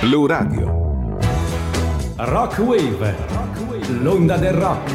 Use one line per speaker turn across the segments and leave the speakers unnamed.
Blu Radio.
Rock Wave, l'onda del rock.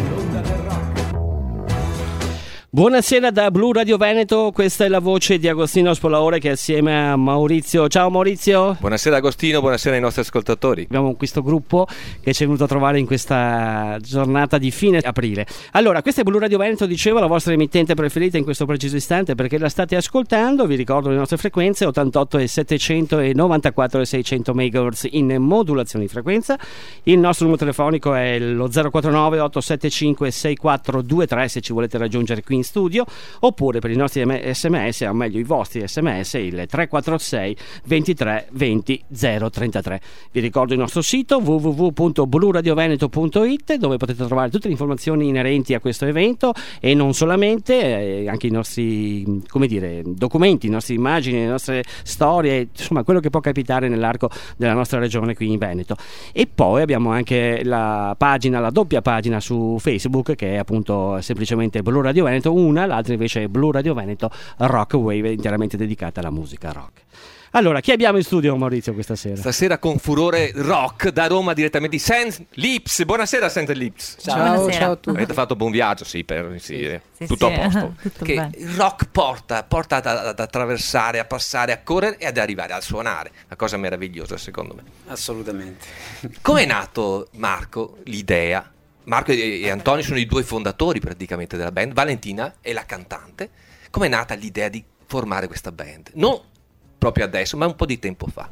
Buonasera da Blu Radio Veneto, questa è la voce di Agostino Spolaore che è assieme a Maurizio. Ciao Maurizio.
Buonasera Agostino, buonasera ai nostri ascoltatori.
Abbiamo questo gruppo che ci è venuto a trovare in questa giornata di fine aprile. Allora, questa è Blu Radio Veneto, dicevo, la vostra emittente preferita in questo preciso istante perché la state ascoltando. Vi ricordo le nostre frequenze 88 e 700 e 94 e 600 MHz in modulazione di frequenza. Il nostro numero telefonico è lo 049 875 6423 se ci volete raggiungere qui in studio, oppure per i nostri sms, o meglio i vostri sms, il 346 23 20 033. Vi ricordo il nostro sito www.bluradioveneto.it, dove potete trovare tutte le informazioni inerenti a questo evento e non solamente, anche i nostri, come dire, documenti, le nostre immagini, le nostre storie, insomma quello che può capitare nell'arco della nostra regione qui in Veneto. E poi abbiamo anche la doppia pagina su Facebook, che è appunto semplicemente Blu Radio Veneto, l'altra invece è Blu Radio Veneto Rock Wave, interamente dedicata alla musica rock. Allora, chi abbiamo in studio, Maurizio, questa sera?
Stasera con furore rock da Roma direttamente di St. Lips. Buonasera St. Lips.
Ciao a tutti.
Avete fatto buon viaggio? Sì, tutto a posto.
Tutto
che
bene.
il rock porta ad attraversare, a passare, a correre e ad arrivare a suonare. Una cosa meravigliosa, secondo me.
Assolutamente.
Com'è nato, Marco, l'idea? Marco e Antonio sono i due fondatori praticamente della band. Valentina è la cantante. Com'è nata l'idea di formare questa band? Non proprio adesso, ma un po' di tempo fa.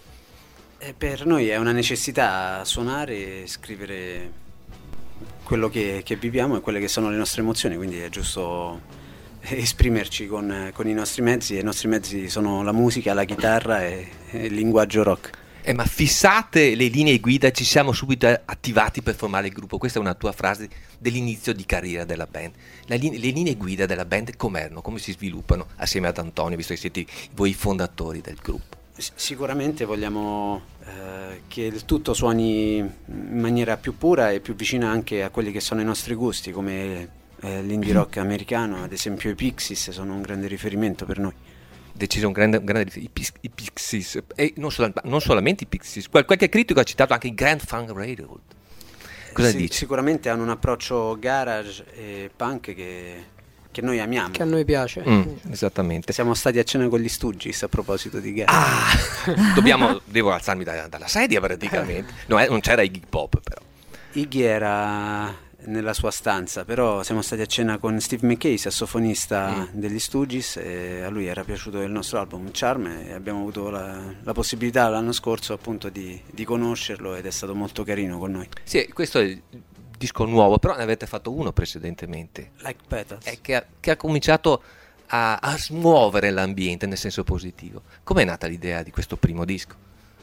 Per noi è una necessità suonare e scrivere quello che viviamo e quelle che sono le nostre emozioni, quindi è giusto esprimerci con i nostri mezzi, e i nostri mezzi sono la musica, la chitarra e il linguaggio rock.
Ma fissate le linee guida, ci siamo subito attivati per formare il gruppo. Questa è una tua frase dell'inizio di carriera della band. Le linee guida della band com'erano? Come si sviluppano assieme ad Antonio, visto che siete voi i fondatori del gruppo?
Sicuramente vogliamo che il tutto suoni in maniera più pura e più vicina anche a quelli che sono i nostri gusti, come l'indie rock americano. Ad esempio i Pixies sono un grande riferimento per noi.
Deciso un grande i Pixies, e non solamente i Pixies, qualche critico ha citato anche i Grand Funk Railroad. Cosa dici?
Sicuramente hanno un approccio garage e punk che noi amiamo,
Che a noi piace.
Esattamente.
Siamo stati a cena con gli Stooges a proposito di garage.
Devo alzarmi dalla sedia praticamente. No, non c'era Iggy Pop però.
Iggy era nella sua stanza, però siamo stati a cena con Steve McKay, sassofonista degli Stooges, e a lui era piaciuto il nostro album Charm e abbiamo avuto la possibilità l'anno scorso appunto di conoscerlo ed è stato molto carino con noi.
Sì, questo è il disco nuovo, però ne avete fatto uno precedentemente,
Like Petals.
che ha cominciato a smuovere l'ambiente nel senso positivo. Com'è nata l'idea di questo primo disco?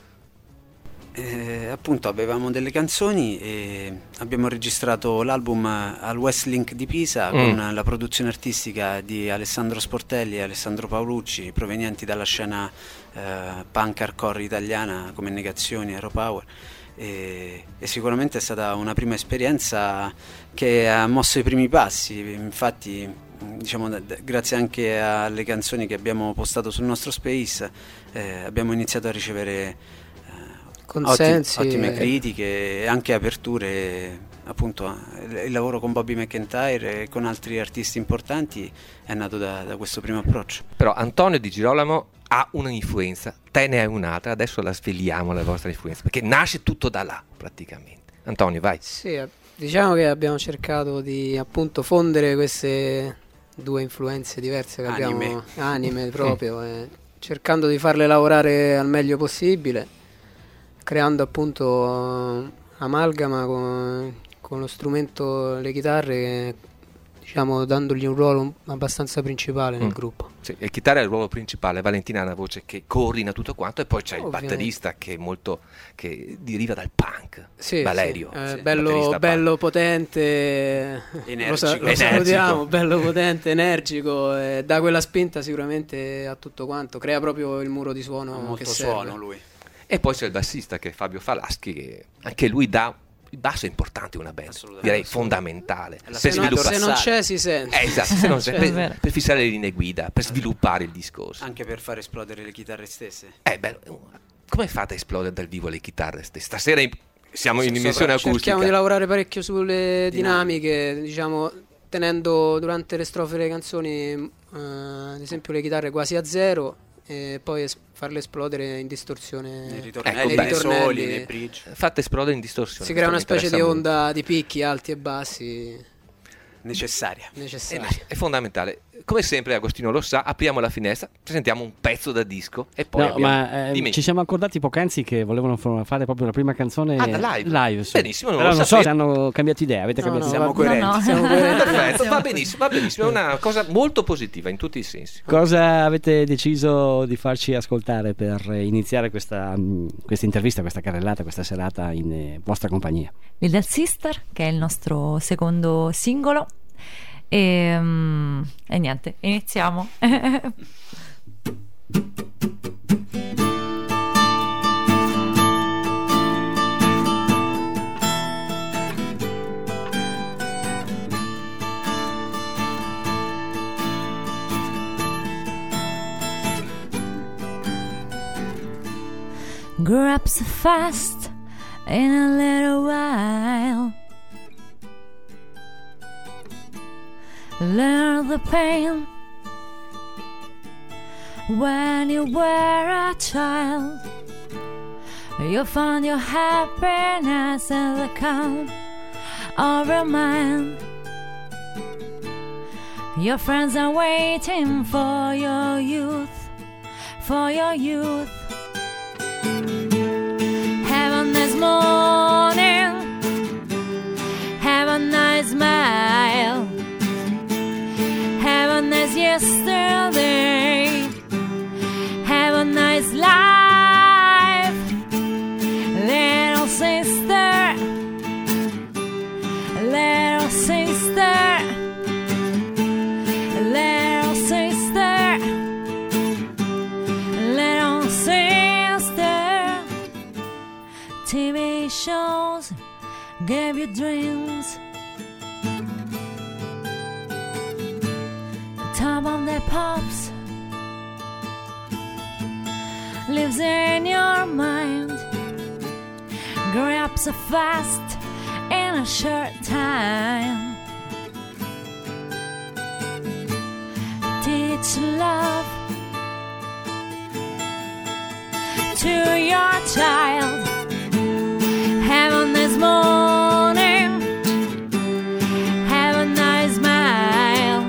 Appunto avevamo delle canzoni e abbiamo registrato l'album al Westlink di Pisa con la produzione artistica di Alessandro Sportelli e Alessandro Paolucci, provenienti dalla scena punk hardcore italiana come Negazioni, Hero Power, e sicuramente è stata una prima esperienza che ha mosso i primi passi. Infatti, diciamo, grazie anche alle canzoni che abbiamo postato sul nostro Space, abbiamo iniziato a ricevere
Consensi,
ottime critiche e anche aperture. Appunto il lavoro con Bobby McIntyre e con altri artisti importanti è nato da questo primo approccio.
Però Antonio Di Girolamo ha un'influenza, te ne hai un'altra, adesso la sveliamo la vostra influenza, perché nasce tutto da là praticamente. Antonio, vai.
Sì, diciamo che abbiamo cercato di appunto fondere queste due influenze diverse che abbiamo, anime proprio, cercando di farle lavorare al meglio possibile, creando appunto amalgama con lo strumento, le chitarre, diciamo dandogli un ruolo abbastanza principale nel gruppo.
Sì, il chitarra è il ruolo principale, Valentina ha una voce che coordina tutto quanto e poi c'è il batterista che deriva dal punk,
sì,
Valerio.
Sì. Bello potente,
energico.
lo salutiamo, bello potente, energico, dà quella spinta sicuramente a tutto quanto, crea proprio il muro di suono
molto
che serve.
suono lui.
E poi c'è il bassista che è Fabio Falaschi, che anche lui dà il basso è importante in una band, direi fondamentale
se non c'è si sente,
esatto, se non c'è, per fissare le linee guida, per sviluppare il discorso,
anche per far esplodere le chitarre stesse.
Bello. come fate a esplodere dal vivo le chitarre? Stasera siamo in emissione acustica.
Cerchiamo di lavorare parecchio sulle dinamiche, diciamo, tenendo durante le strofe delle canzoni ad esempio le chitarre quasi a zero e poi farle esplodere in distorsione nei ritornelli,
nei soli, nei bridge.
Fate esplodere in distorsione.
Si crea una specie di onda di picchi alti e bassi
necessaria.
È fondamentale. Come sempre, Agostino lo sa, apriamo la finestra, presentiamo un pezzo da disco e poi
ci siamo accordati poc'anzi che volevano fare proprio la prima canzone
live.
Sì.
Benissimo,
non so se hanno cambiato idea, avete cambiato idea?
Siamo coerenti.
Perfetto, va benissimo, è una cosa molto positiva in tutti i sensi.
Cosa avete deciso di farci ascoltare per iniziare questa intervista, questa carrellata, questa serata in vostra compagnia?
Little Sister, che è il nostro secondo singolo. E niente, iniziamo. Grew up so fast in a little while. Learn the pain when you were a child. You found your happiness in the calm of your mind. Your friends are waiting for your youth, for your youth. Have a nice morning, have a nice smile. Have a nice yesterday, have a nice life, little sister, little sister, little sister, little sister. TV shows gave you dreams. Top of the pops lives in your mind. Grew up so fast in a short time. Teach love to your child. Have a nice morning, have a nice smile.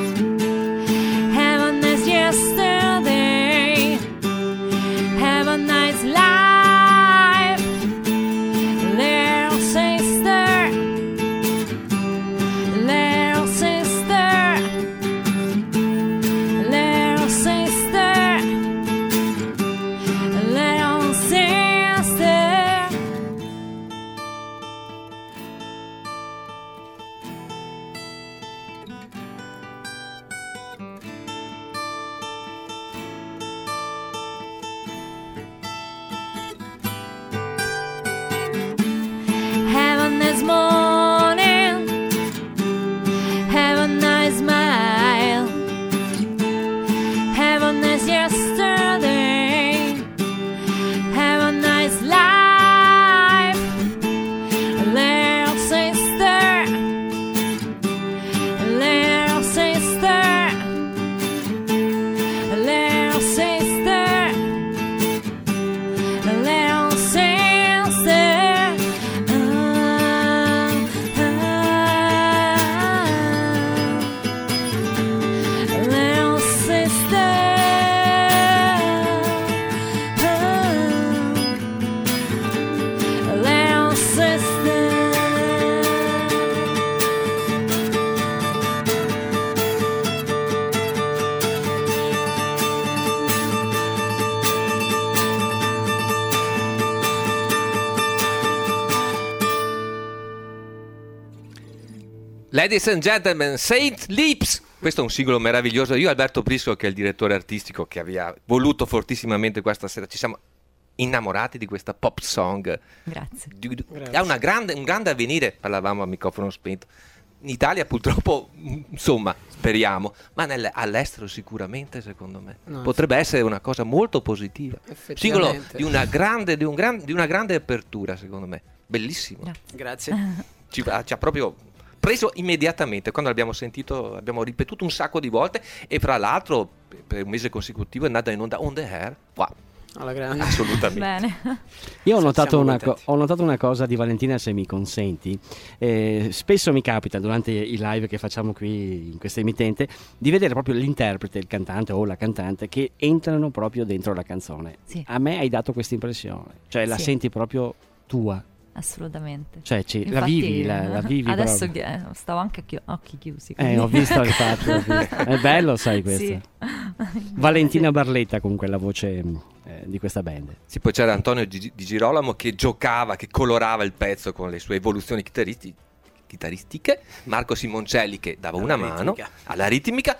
Yesterday, have a nice life, little sister, little sister, little sister, little sister. Have a nice morning, have a nice smile. Have a nice yesterday, have a nice life, little sister, little sister, little sister, little sister.
Ladies and gentlemen, Saint Lips. Questo è un singolo meraviglioso. Io e Alberto Prisco, che è il direttore artistico che aveva voluto fortissimamente questa sera, ci siamo innamorati di questa pop song.
Grazie.
Ha un grande avvenire, parlavamo a microfono spento, In Italia purtroppo, insomma, speriamo, ma all'estero sicuramente, secondo me, potrebbe essere una cosa molto positiva, simbolo di una grande apertura, secondo me, bellissimo.
Grazie.
Ci ha proprio preso immediatamente, quando l'abbiamo sentito, abbiamo ripetuto un sacco di volte, e fra l'altro per un mese consecutivo è andata in onda on the air. Wow.
Alla grande.
Assolutamente.
Bene.
Io ho notato una cosa di Valentina, se mi consenti. Spesso mi capita durante i live che facciamo qui in questa emittente di vedere proprio l'interprete, il cantante o la cantante che entrano proprio dentro la canzone.
Sì.
A me hai dato questa impressione, cioè la senti proprio tua.
Assolutamente.
Cioè
Infatti,
la vivi
adesso
proprio.
stavo anche occhi chiusi.
Ho visto infatti, è bello, sai, questo.
Sì.
Valentina Barletta con quella voce di questa band.
Sì, poi c'era Antonio Di Girolamo che giocava, che colorava il pezzo con le sue evoluzioni chitarristiche, Marco Simoncelli che dava una mano alla ritmica.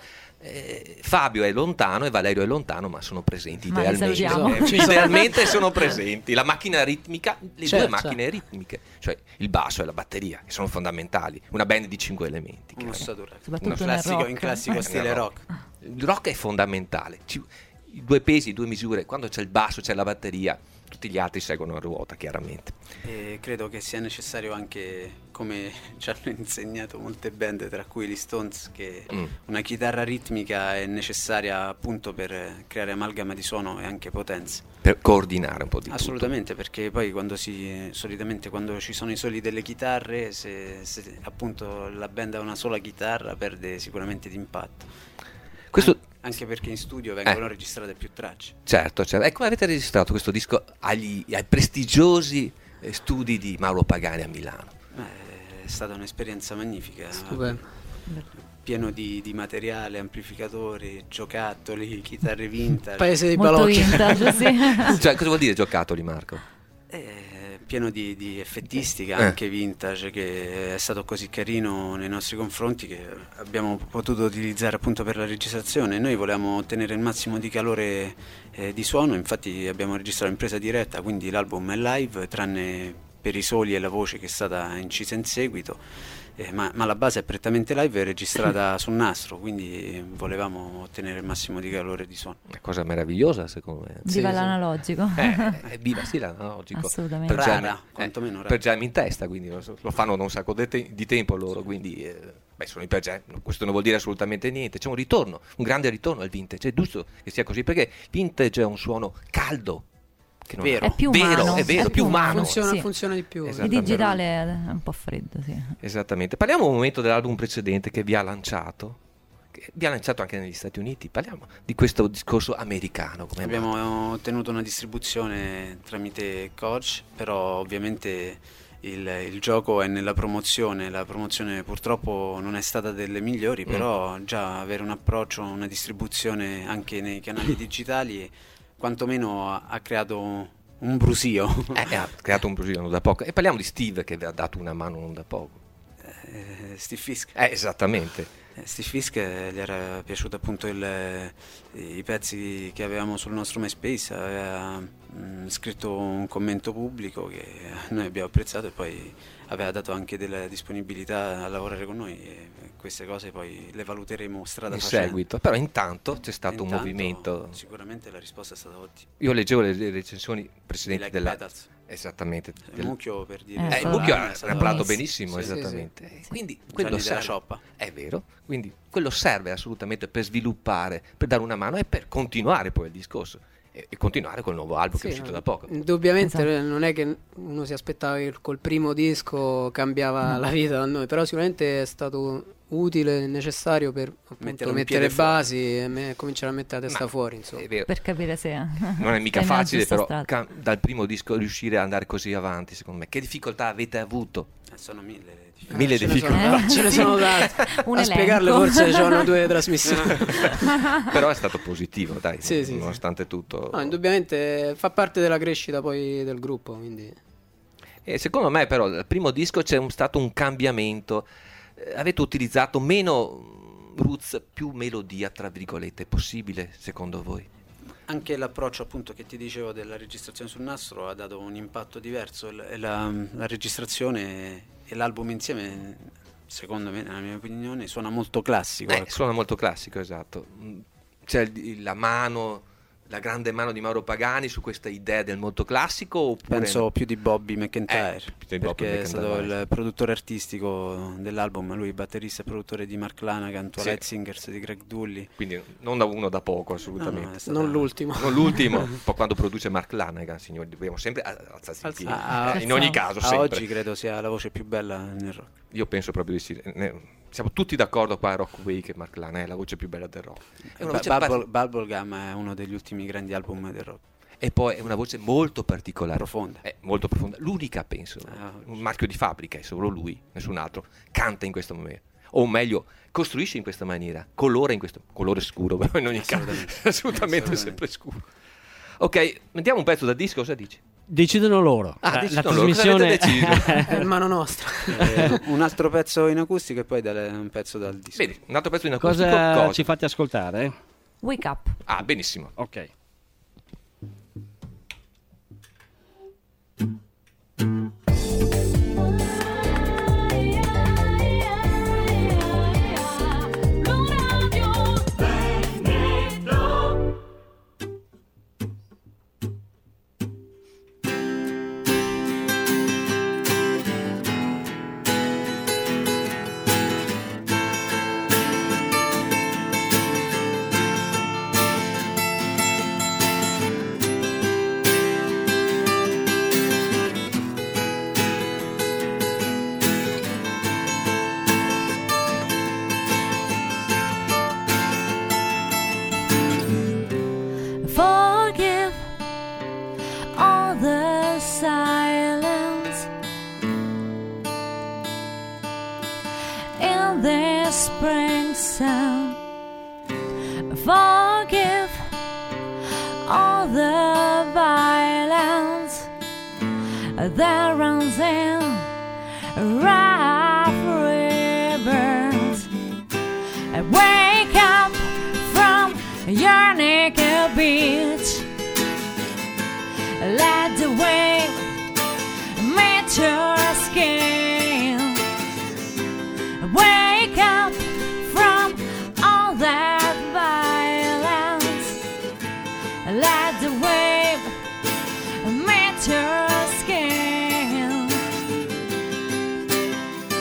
Fabio è lontano e Valerio è lontano, ma sono presenti idealmente. Idealmente sono presenti. La macchina ritmica, le due macchine ritmiche, cioè il basso e la batteria, che sono fondamentali. Una band di 5 elementi.
Un'ossatura.
Soprattutto
in classico stile rock.
Il rock è fondamentale. I due pesi, 2 misure. Quando c'è il basso, c'è la batteria, tutti gli altri seguono a ruota, chiaramente.
E credo che sia necessario anche, come ci hanno insegnato molte band, tra cui gli Stones, che una chitarra ritmica è necessaria appunto per creare amalgama di suono e anche potenza.
Per coordinare un po' di
Assolutamente, perché poi solitamente quando ci sono i soli delle chitarre, se appunto la band ha una sola chitarra, perde sicuramente di impatto. Anche perché in studio vengono registrate più tracce.
Certo. E come avete registrato questo disco ai prestigiosi studi di Mauro Pagani a Milano?
È stata un'esperienza magnifica.
Stupendo.
Pieno di materiale, amplificatori, giocattoli, chitarre vintage.
Paese dei
molto
balocchi.
vintage, sì.
Cioè, cosa vuol dire giocattoli, Marco?
Pieno di effettistica, anche vintage, che è stato così carino nei nostri confronti che abbiamo potuto utilizzare appunto per la registrazione. Noi volevamo ottenere il massimo di calore di suono, infatti abbiamo registrato in presa diretta, quindi l'album è live, tranne per i soli e la voce che è stata incisa in seguito. Ma la base è prettamente live e registrata sul nastro, quindi volevamo ottenere il massimo di calore di suono.
Una cosa meravigliosa, secondo me.
Viva l'analogico.
Viva l'analogico.
Assolutamente.
Quantomeno rara.
Per Jam in testa, quindi lo fanno da un sacco di tempo loro, quindi sono i per Jam. Questo non vuol dire assolutamente niente. C'è un grande ritorno al vintage, è giusto che sia così, perché vintage è un suono caldo.
È più umano,
è vero, più umano.
Funziona di più.
Il digitale è un po' freddo, sì.
Esattamente. Parliamo un momento dell'album precedente che vi ha lanciato anche negli Stati Uniti. Parliamo di questo discorso americano.
Abbiamo ottenuto una distribuzione tramite Coach, però ovviamente il gioco è nella promozione. La promozione purtroppo non è stata delle migliori, però già avere un approccio, una distribuzione anche nei canali digitali quantomeno ha creato un brusio.
Ha creato un brusio non da poco. E parliamo di Steve, che vi ha dato una mano non da poco.
Steve Fisk.
Esattamente.
Steve Fisk gli era piaciuto appunto i pezzi che avevamo sul nostro MySpace, aveva scritto un commento pubblico che noi abbiamo apprezzato e poi aveva dato anche della disponibilità a lavorare con noi, e queste cose poi le valuteremo strada facendo.
Seguito, però intanto c'è stato un movimento.
Sicuramente la risposta è stata ottima.
Io leggevo le recensioni precedenti
della Petals.
Esattamente.
Il mucchio, per dire.
Il mucchio ha parlato benissimo, esattamente.
Sì.
Quindi quello serve.
Cioppa.
È vero. Quindi quello serve assolutamente per sviluppare, per dare una mano e per continuare poi il discorso. E continuare col nuovo album che è uscito da poco.
Indubbiamente non è che uno si aspettava che col primo disco cambiava la vita da noi, però sicuramente è stato utile e necessario per appunto mettere basi e cominciare a mettere la testa fuori, insomma.
Per capire se
non è mica facile, però dal primo disco riuscire ad andare così avanti, secondo me. Che difficoltà avete avuto?
Sono mille
difficoltà.
Ce ne sono date. A spiegarle forse ci sono 2 trasmissioni.
Però è stato positivo, dai, nonostante tutto.
No, indubbiamente fa parte della crescita poi del gruppo, quindi.
E secondo me però dal primo disco c'è stato un cambiamento. Avete utilizzato meno roots, più melodia, tra virgolette, possibile secondo voi?
Anche l'approccio appunto che ti dicevo della registrazione sul nastro ha dato un impatto diverso, la registrazione e l'album insieme secondo me, nella mia opinione, suona molto classico. Ecco.
Suona molto classico, esatto. C'è la grande mano di Mauro Pagani su questa idea del molto classico, oppure
penso più di Bobby McEntire, perché è stato
McEntire.
il produttore artistico dell'album, lui batterista e produttore di Mark Lanagan, Twilight Singers di Greg Dulli,
quindi non da uno da poco assolutamente.
No, è stata...
Non l'ultimo.
Non l'ultimo, poi quando produce Mark Lanagan, signori, dobbiamo sempre alzarsi in piedi. In ogni caso, sempre.
oggi credo sia la voce più bella nel rock.
Io penso proprio di sì. Siamo tutti d'accordo qua a Rock Way che Mark Lanagan è la voce più bella del rock. È una voce
Bubblegum è uno degli ultimi grandi album del rock.
E poi è una voce molto particolare,
Profonda.
molto profonda. L'unica, penso, un marchio di fabbrica, è solo lui, nessun altro. Canta in questo momento, o meglio, costruisce in questa maniera, colore scuro, però in ogni caso, assolutamente sempre scuro. Ok, mettiamo un pezzo da disco, cosa dici?
Decidono loro. La trasmissione
è in mano nostra.
Un altro pezzo in acustico e poi un pezzo dal disco.
Vedi, un altro pezzo in acustico.
Cosa ci fate ascoltare?
Wake Up.
Ah, benissimo.
Ok.
Forgive all the silence in this spring sun. Forgive all the violence that runs in rough rivers. Wake up from your naked beach. Let the wave meet your skin. Wake up from all that violence. Let the wave meet your skin.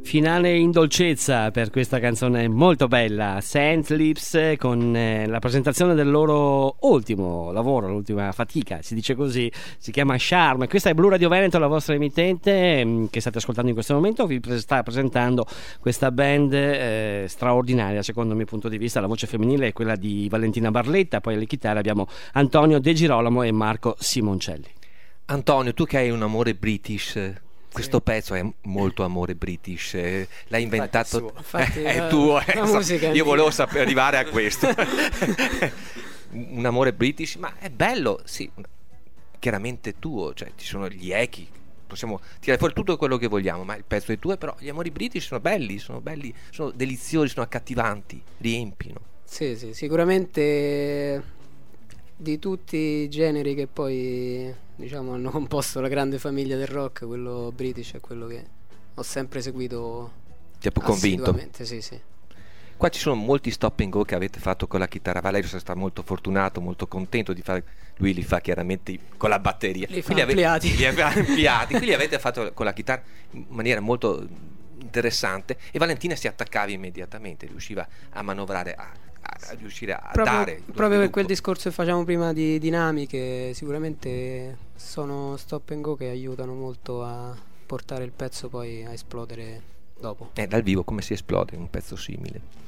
Finale in dolcezza per questa canzone molto bella, Saint Lips, con la presentazione del loro ultimo lavoro, l'ultima fatica, si dice così, si chiama Charm. Questa è Blu Radio Veneto, la vostra emittente che state ascoltando in questo momento, vi sta presentando questa band straordinaria secondo il mio punto di vista. La voce femminile è quella di Valentina Barletta, poi alle chitarre abbiamo Antonio De Girolamo e Marco Simoncelli.
Antonio, tu che hai un amore british, questo pezzo è molto amore british, l'hai inventato, è tuo. Io volevo arrivare a questo. Un amore british, ma è bello, sì, chiaramente tuo, cioè ci sono gli echi, possiamo tirare fuori tutto quello che vogliamo, ma il pezzo è tuo, però gli amori british sono belli, sono deliziosi, sono accattivanti, riempiono.
Sì, sicuramente di tutti i generi che poi diciamo hanno composto la grande famiglia del rock, quello british è quello che ho sempre seguito.
Ti ha più convinto?
Sì.
Qua ci sono molti stop and go che avete fatto con la chitarra. Valerio sta molto fortunato, molto contento di fare. Lui li fa chiaramente con la batteria.
Li fa ampliati.
Qui li avete fatto con la chitarra in maniera molto interessante. E Valentina si attaccava immediatamente, riusciva a manovrare, a riuscire a dare.
Proprio per quel discorso che facciamo prima di dinamiche, sicuramente sono stop and go che aiutano molto a portare il pezzo poi a esplodere dopo.
Dal vivo come si esplode un pezzo simile?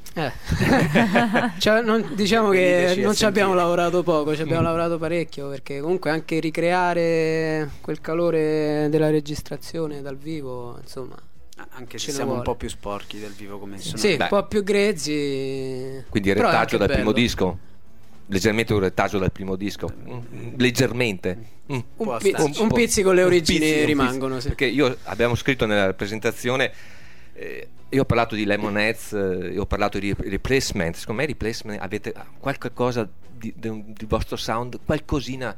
Diciamo che non ci abbiamo lavorato poco, ci abbiamo lavorato parecchio, perché comunque anche ricreare quel calore della registrazione dal vivo, insomma,
anche se siamo un po' più sporchi dal vivo come sono.
Sì, un po' più grezzi.
Quindi il retaggio dal primo disco? Leggermente un retaggio dal primo disco? Leggermente?
Un pizzico le origini rimangono. Sì.
Perché abbiamo scritto nella presentazione, io ho parlato di Lemonheads, ho parlato di Replacement. Secondo me Replacement avete qualche cosa di vostro sound, qualcosina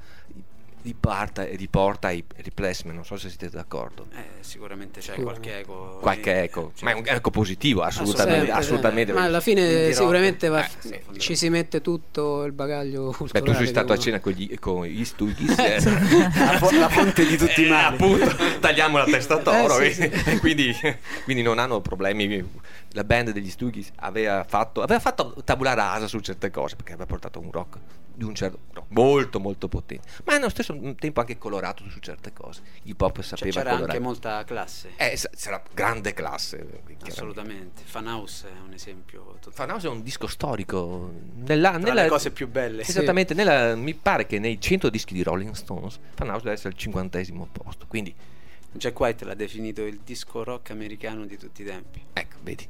riporta ai Replacement, non so se siete d'accordo.
Sicuramente c'è qualche eco.
Ma è un eco positivo, assolutamente.
Ma alla fine sicuramente ci si mette tutto il bagaglio culturale.
Tu sei stato a cena con gli Stooges,
la fonte di tutti i mali.
Appunto, tagliamo la testa a toro, quindi non hanno problemi. La band degli Stooges aveva fatto tabula rasa su certe cose, perché aveva portato un rock di un certo molto molto potente, ma nello stesso tempo anche colorato su certe cose. Hip hop sapeva
c'era
colorare.
Anche molta classe.
C'era grande classe.
Assolutamente. Funhouse è un esempio.
Funhouse è un disco storico
nelle cose più belle.
Esattamente, mi pare che nei 100 dischi di Rolling Stones Funhouse deve essere al 50° posto. Quindi
Jack White l'ha definito il disco rock americano di tutti i tempi.
Ecco, vedi.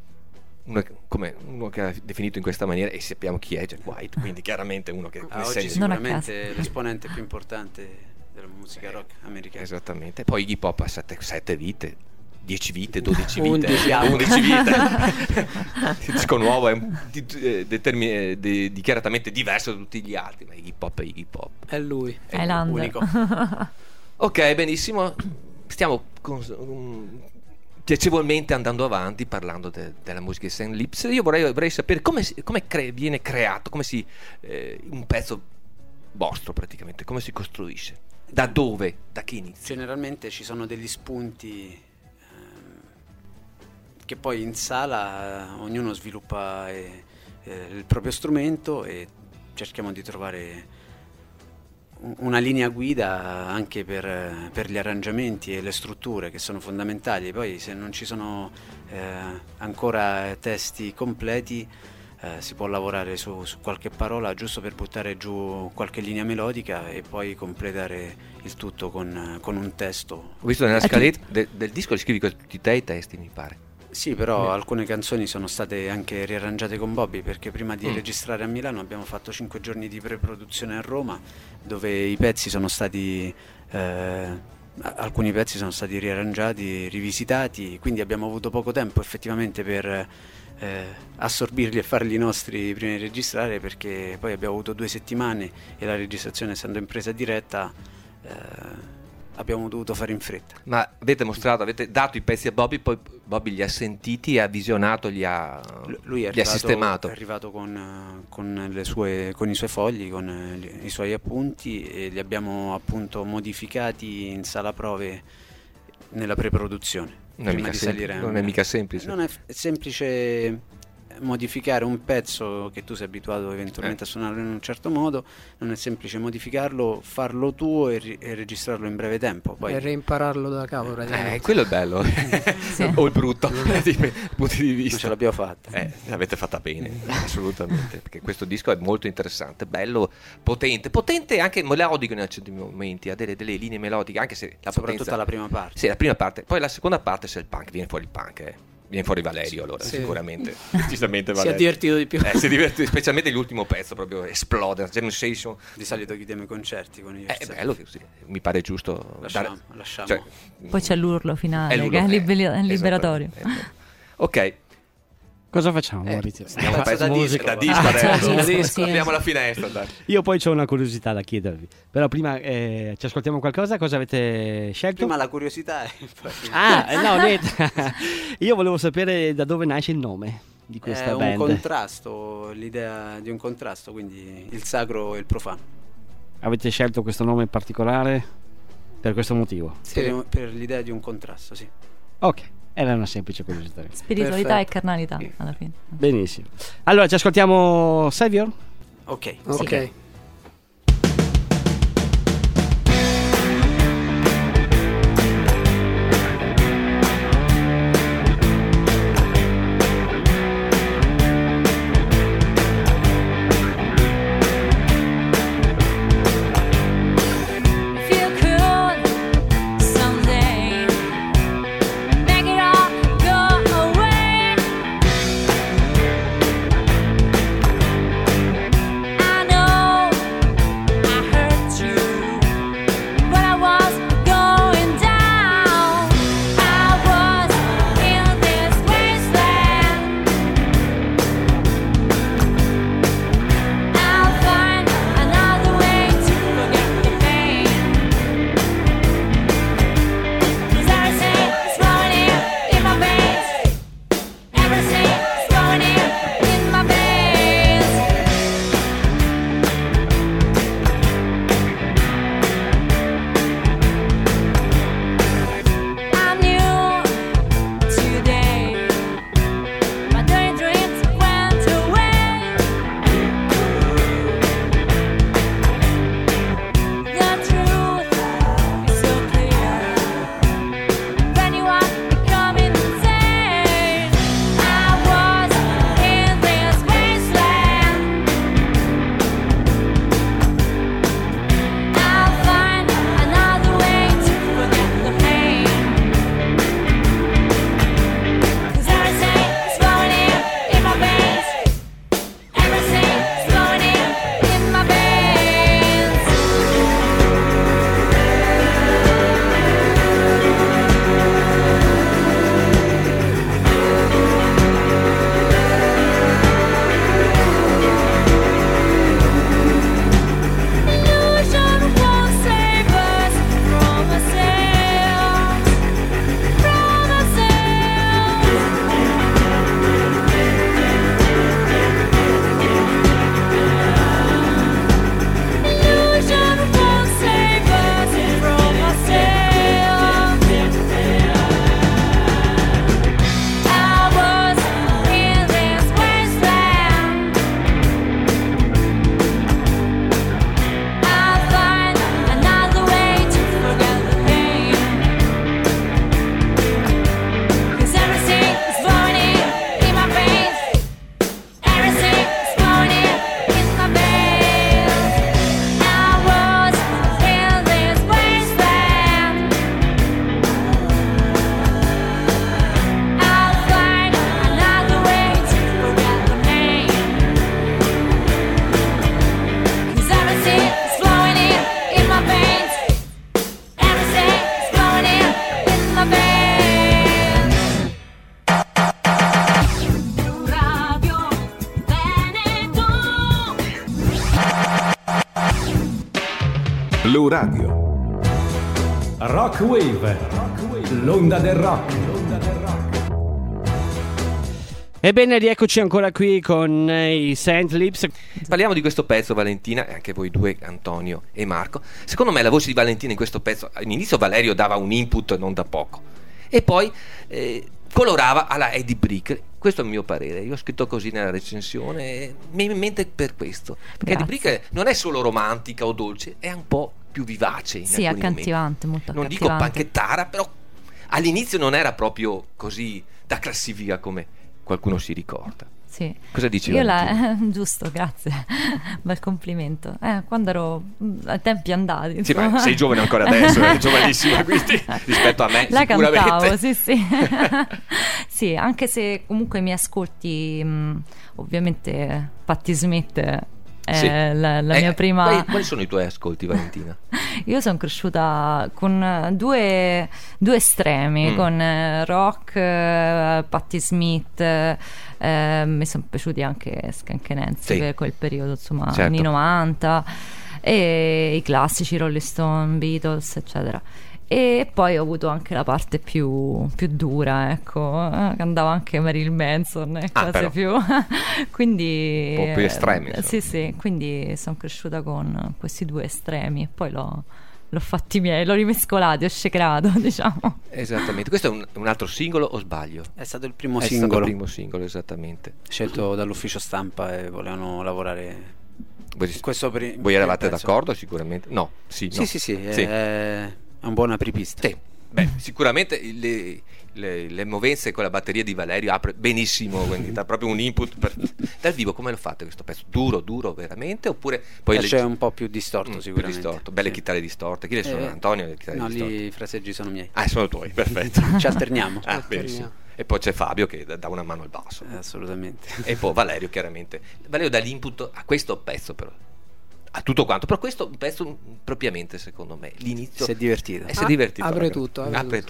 Uno che ha definito in questa maniera, e sappiamo chi è Jack White, quindi chiaramente uno che
oggi sicuramente l'esponente più importante della musica rock americana.
Esattamente. Poi hip hop ha 7 vite, 10 vite, 12 vite, 11 vite. Il disco nuovo è dichiaratamente diverso da tutti gli altri, ma hip hop è hip hop.
È lui,
è l'unico.
Ok, benissimo. Stiamo piacevolmente andando avanti parlando della musica di Saint Lips. Io vorrei sapere come viene creato, un pezzo vostro praticamente, come si costruisce, da dove, da che inizia.
Generalmente ci sono degli spunti che poi in sala ognuno sviluppa il proprio strumento e cerchiamo di trovare una linea guida anche per gli arrangiamenti e le strutture, che sono fondamentali. Poi se non ci sono ancora testi completi, si può lavorare su qualche parola giusto per buttare giù qualche linea melodica e poi completare il tutto con un testo.
Ho visto nella scaletta del disco li scrivi tutti te i testi, mi pare.
Sì, però alcune canzoni sono state anche riarrangiate con Bobby, perché prima di registrare a Milano abbiamo fatto 5 giorni di pre-produzione a Roma, dove i pezzi sono stati alcuni pezzi sono stati riarrangiati, rivisitati, quindi abbiamo avuto poco tempo effettivamente per assorbirli e farli nostri prima di registrare, perché poi abbiamo avuto 2 settimane e la registrazione, essendo in presa diretta, abbiamo dovuto fare in fretta.
Ma avete dato i pezzi a Bobby, poi Bobby li ha sentiti e ha visionato,
lui è
sistemato.
È arrivato con i suoi fogli, con i suoi appunti, e li abbiamo appunto modificati in sala prove nella preproduzione.
Non è mica semplice.
Non è semplice modificare un pezzo che tu sei abituato eventualmente a suonare in un certo modo, non è semplice modificarlo, farlo tuo e registrarlo in breve tempo, poi
e reimpararlo da capo praticamente.
Quello è il bello.
Sì.
O il brutto punti di vista.
non ce l'abbiamo fatta.
L'avete fatta bene, assolutamente, perché questo disco è molto interessante, bello, potente anche melodico in certi momenti, ha delle linee melodiche, anche se
soprattutto la prima parte.
Sì, la prima parte, poi la seconda parte, se il punk viene fuori il punk, viene fuori Valerio, allora sicuramente decisamente Valerio.
Si è divertito di più.
Si è divertito, specialmente l'ultimo pezzo, proprio esplode. Sensation.
Di solito chiudiamo i concerti con i
È bello così, mi pare giusto.
Lasciamo.
Cioè,
Poi c'è l'urlo finale,
l'urlo,
che è liberatorio.
Ok.
Cosa facciamo, Maurizio?
Andiamo da disco
adesso.
adesso. Apriamo la finestra, dai.
Io poi ho una curiosità da chiedervi, però prima ci ascoltiamo qualcosa. Cosa avete scelto?
Prima la curiosità e poi...
no, niente. Io volevo sapere da dove nasce il nome di questa band.
È un contrasto, l'idea di un contrasto, quindi il sacro e il profano.
Avete scelto questo nome in particolare per questo motivo?
Per l'idea di un contrasto, sì.
Ok, era una semplice curiosità.
Spiritualità
Perfetto.
e carnalità alla fine.
Benissimo. Allora ci ascoltiamo Savior?
Ok.
If you could someday make it all go away, I know I hurt you, but I was going down. I was in this wasteland. I'll find another way to forget the pain. 'Cause everything's going in my veins. Everything's going in my veins. I'm new today. My dirty dreams went away. The truth is so clear. When you are becoming insane, I was in this wasteland. I'll find another way to forget the pain. 'Cause everything's going in my veins. Everything's going in my veins. Illusion won't save us from ourselves. From ourselves. Illusion won't save us from ourselves. I was in this wasteland. I'll find another way to forget the pain. 'Cause everything's flowing in my veins. Everything's flowing in my veins. I was in this wasteland. I'll find another way to forget the pain. 'Cause everything's flowing in my veins. Everything's flowing in my veins. Radio Veneto.
Blu Radio.
Rock Wave, l'onda del rock.
Ebbene, rieccoci ancora qui con i Saint Lips.
Parliamo di questo pezzo, Valentina, e anche voi due, Antonio e Marco. Secondo me la voce di Valentina in questo pezzo, all'inizio Valerio dava un input non da poco, e poi colorava alla Eddie Brick. Questo è il mio parere, io ho scritto così nella recensione e mi viene in mente per questo, perché Eddie Brick non è solo romantica o dolce, è un po' più vivace in
sì, accattivante, molto
non dico panchettara, però all'inizio non era proprio così da classifica come qualcuno si ricorda.
Sì.
Cosa dici?
Io giusto, grazie. Bel complimento. Quando ero ai tempi andati.
Sì, ma sei giovane ancora adesso, è giovanissima, quindi rispetto a me
la
sicuramente.
Cantavo, sì. Sì, anche se comunque mi ascolti, ovviamente Patti Smith è la mia prima.
Quali sono i tuoi ascolti, Valentina?
Io sono cresciuta con due estremi, con rock, Patti Smith, mi sono piaciuti anche Skank Nancy per quel periodo, insomma,
certo.
anni 90, e i classici Rolling Stone, Beatles, eccetera. E poi ho avuto anche la parte più dura, ecco, che andava anche Marilyn Manson e cose più quindi
un po' più estremi,
sì, quindi sono cresciuta con questi due estremi e poi l'ho fatti miei, l'ho rimescolati, ho shakerato, diciamo.
Esattamente. Questo è un altro singolo o sbaglio?
È stato il primo
È
singolo.
stato il primo singolo, esattamente.
Scelto dall'ufficio stampa e volevano lavorare.
Voi eravate d'accordo sicuramente? No, sì.
È un buon apripista.
Sì. Beh, sicuramente le movenze con la batteria di Valerio apre benissimo, quindi dà proprio un input dal vivo. Come lo fate questo pezzo? Duro veramente? Oppure poi
c'è un po' più distorto sicuramente.
Più distorto. Belle chitarre distorte. Chi le suona? Antonio? Le chitarre distorte?
Lì i fraseggi sono miei.
Sono tuoi, perfetto.
Ci alterniamo.
Benissimo. E poi c'è Fabio che dà una mano al basso.
Assolutamente.
E poi Valerio, chiaramente. Valerio dà l'input a questo pezzo, però. A tutto quanto, però questo pezzo propriamente, secondo me, l'inizio
si è divertito.
Apre tutto.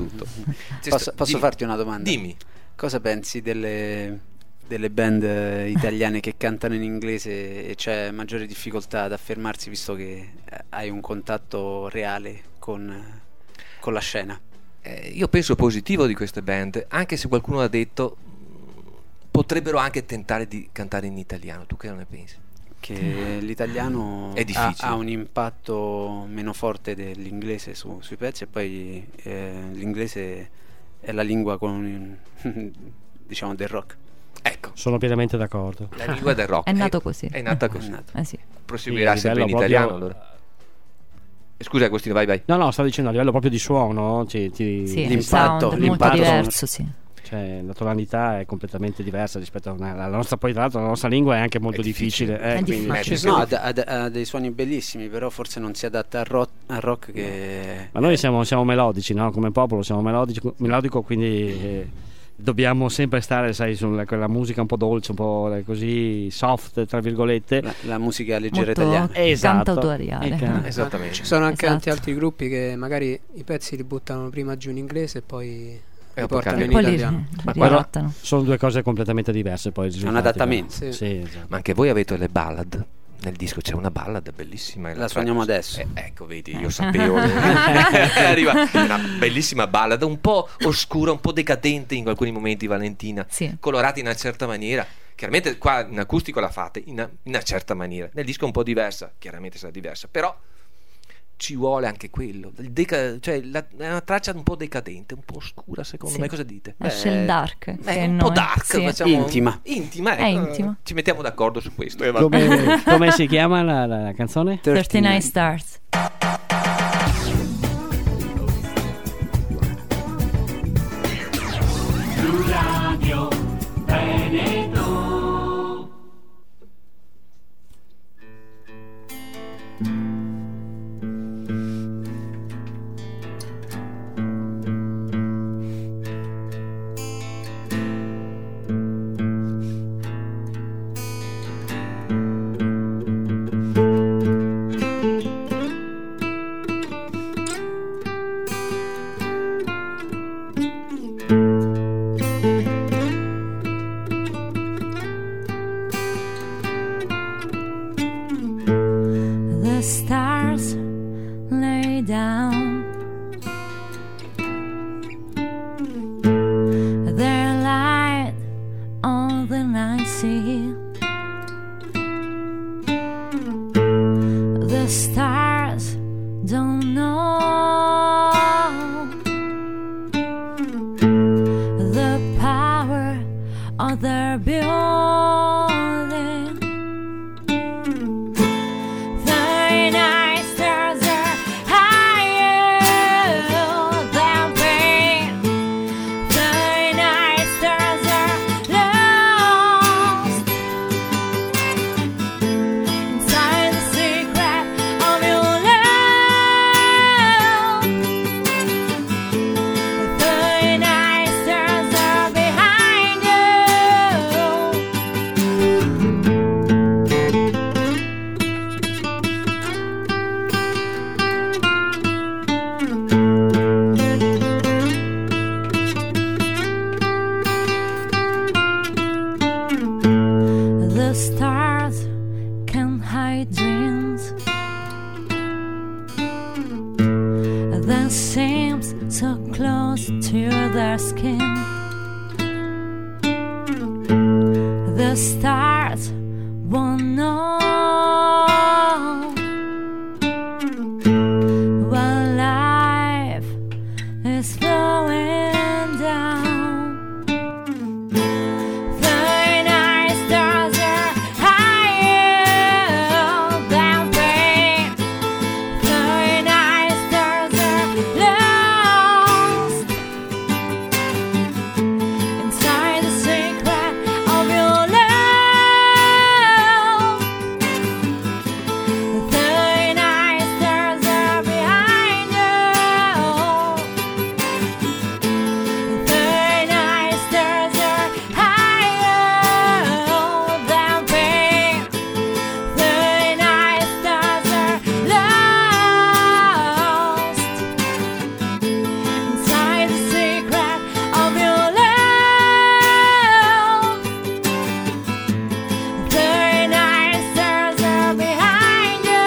Posso farti una domanda?
Dimmi.
Cosa pensi delle band italiane che cantano in inglese e c'è maggiore difficoltà ad affermarsi, visto che hai un contatto reale con la scena?
Io penso positivo di queste band, anche se qualcuno ha detto potrebbero anche tentare di cantare in italiano. Tu che ne pensi?
Che l'italiano
è difficile.
Ha un impatto meno forte dell'inglese sui pezzi, e poi l'inglese è la lingua diciamo del rock.
Ecco,
sono pienamente d'accordo.
La lingua del rock
è nato così.
È nata così.
Sì.
Proseguirà sempre in italiano allora. Scusa Agostino, vai.
No, stavo dicendo a livello proprio di suono,
l'impatto molto diverso, sì.
Cioè, la tonalità è completamente diversa rispetto alla nostra. Poi tra l'altro la nostra lingua è anche molto difficile.
Ha dei suoni bellissimi, però forse non si adatta al rock che...
Ma noi siamo melodici, no? Come popolo siamo melodico, quindi dobbiamo sempre stare, sai, su quella musica un po' dolce, un po' così soft, tra virgolette.
La musica leggera
molto
italiana.
Esatto. Cantautoriale.
Esattamente.
Ci sono anche tanti altri gruppi che magari i pezzi li buttano prima giù in inglese e poi portano in italiano.
Ma sono due cose completamente diverse. Poi
è un adattamento.
Sì, esatto.
Ma anche voi avete le ballad. Nel disco c'è una ballad bellissima.
La suoniamo adesso.
Ecco, vedi, io sapevo. Arriva una bellissima ballad, un po' oscura, un po' decadente in alcuni momenti, Valentina.
Sì.
Colorata in una certa maniera. Chiaramente qua in acustico la fate in una certa maniera. Nel disco è un po' diversa, chiaramente sarà diversa, però ci vuole anche quello, cioè è una traccia un po' decadente, un po' oscura, secondo me. Cosa dite?
Esce il dark,
un po' dark, facciamo
intima,
ecco.
È intima.
Ci mettiamo d'accordo su questo.
Come si chiama la canzone?
39 Stars.
Radio Veneto.
they're building. Very nice stars are higher than pain. Very nice stars are lost inside the secret of your love. Very nice stars are behind you. The stars can hide dreams that seems so close to their skin. The stars won't know when life is flowing down. Very nice stars are higher than pain. Very nice stars are lost inside the secret of your love. Very nice stars are behind you. Very nice stars are higher than pain. Very nice stars are lost inside the secret of your love. Very nice stars are behind you.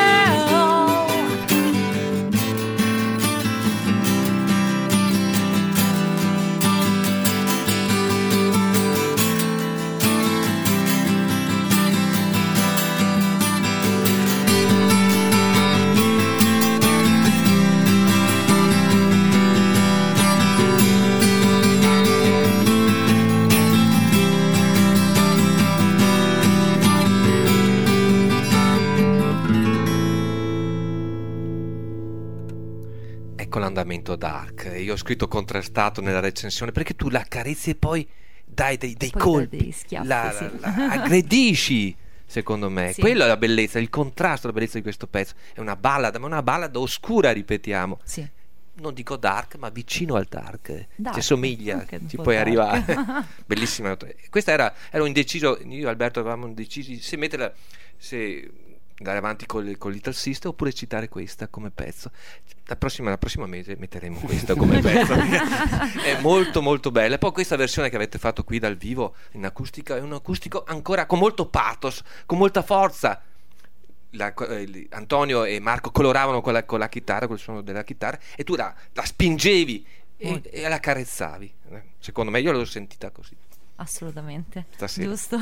Ecco l'andamento dark. Io ho scritto contrastato nella recensione perché tu la accarezzi e poi dai dei
Poi
colpi,
dai degli schiaffi, sì.
la aggredisci. Secondo me,
Sì.
quella è la bellezza, il contrasto, la bellezza di questo pezzo. È una ballad, ma una ballad oscura, ripetiamo.
Sì.
Non dico dark, ma vicino al dark.
Dark,
Ci somiglia,
anche un
ci
po'
puoi
dark.
arrivare. Bellissima. Questa ero indeciso, io e Alberto eravamo indecisi se metterla, se andare avanti con Little Sister oppure citare questa come pezzo. La prossima mese metteremo questa come pezzo. È molto molto bella. E poi questa versione che avete fatto qui dal vivo in acustica è un acustico ancora con molto pathos, con molta forza. Antonio e Marco coloravano con la chitarra, col suono della chitarra, e tu la spingevi e la carezzavi. Secondo me io l'ho sentita così
Assolutamente.
stasera.
Giusto.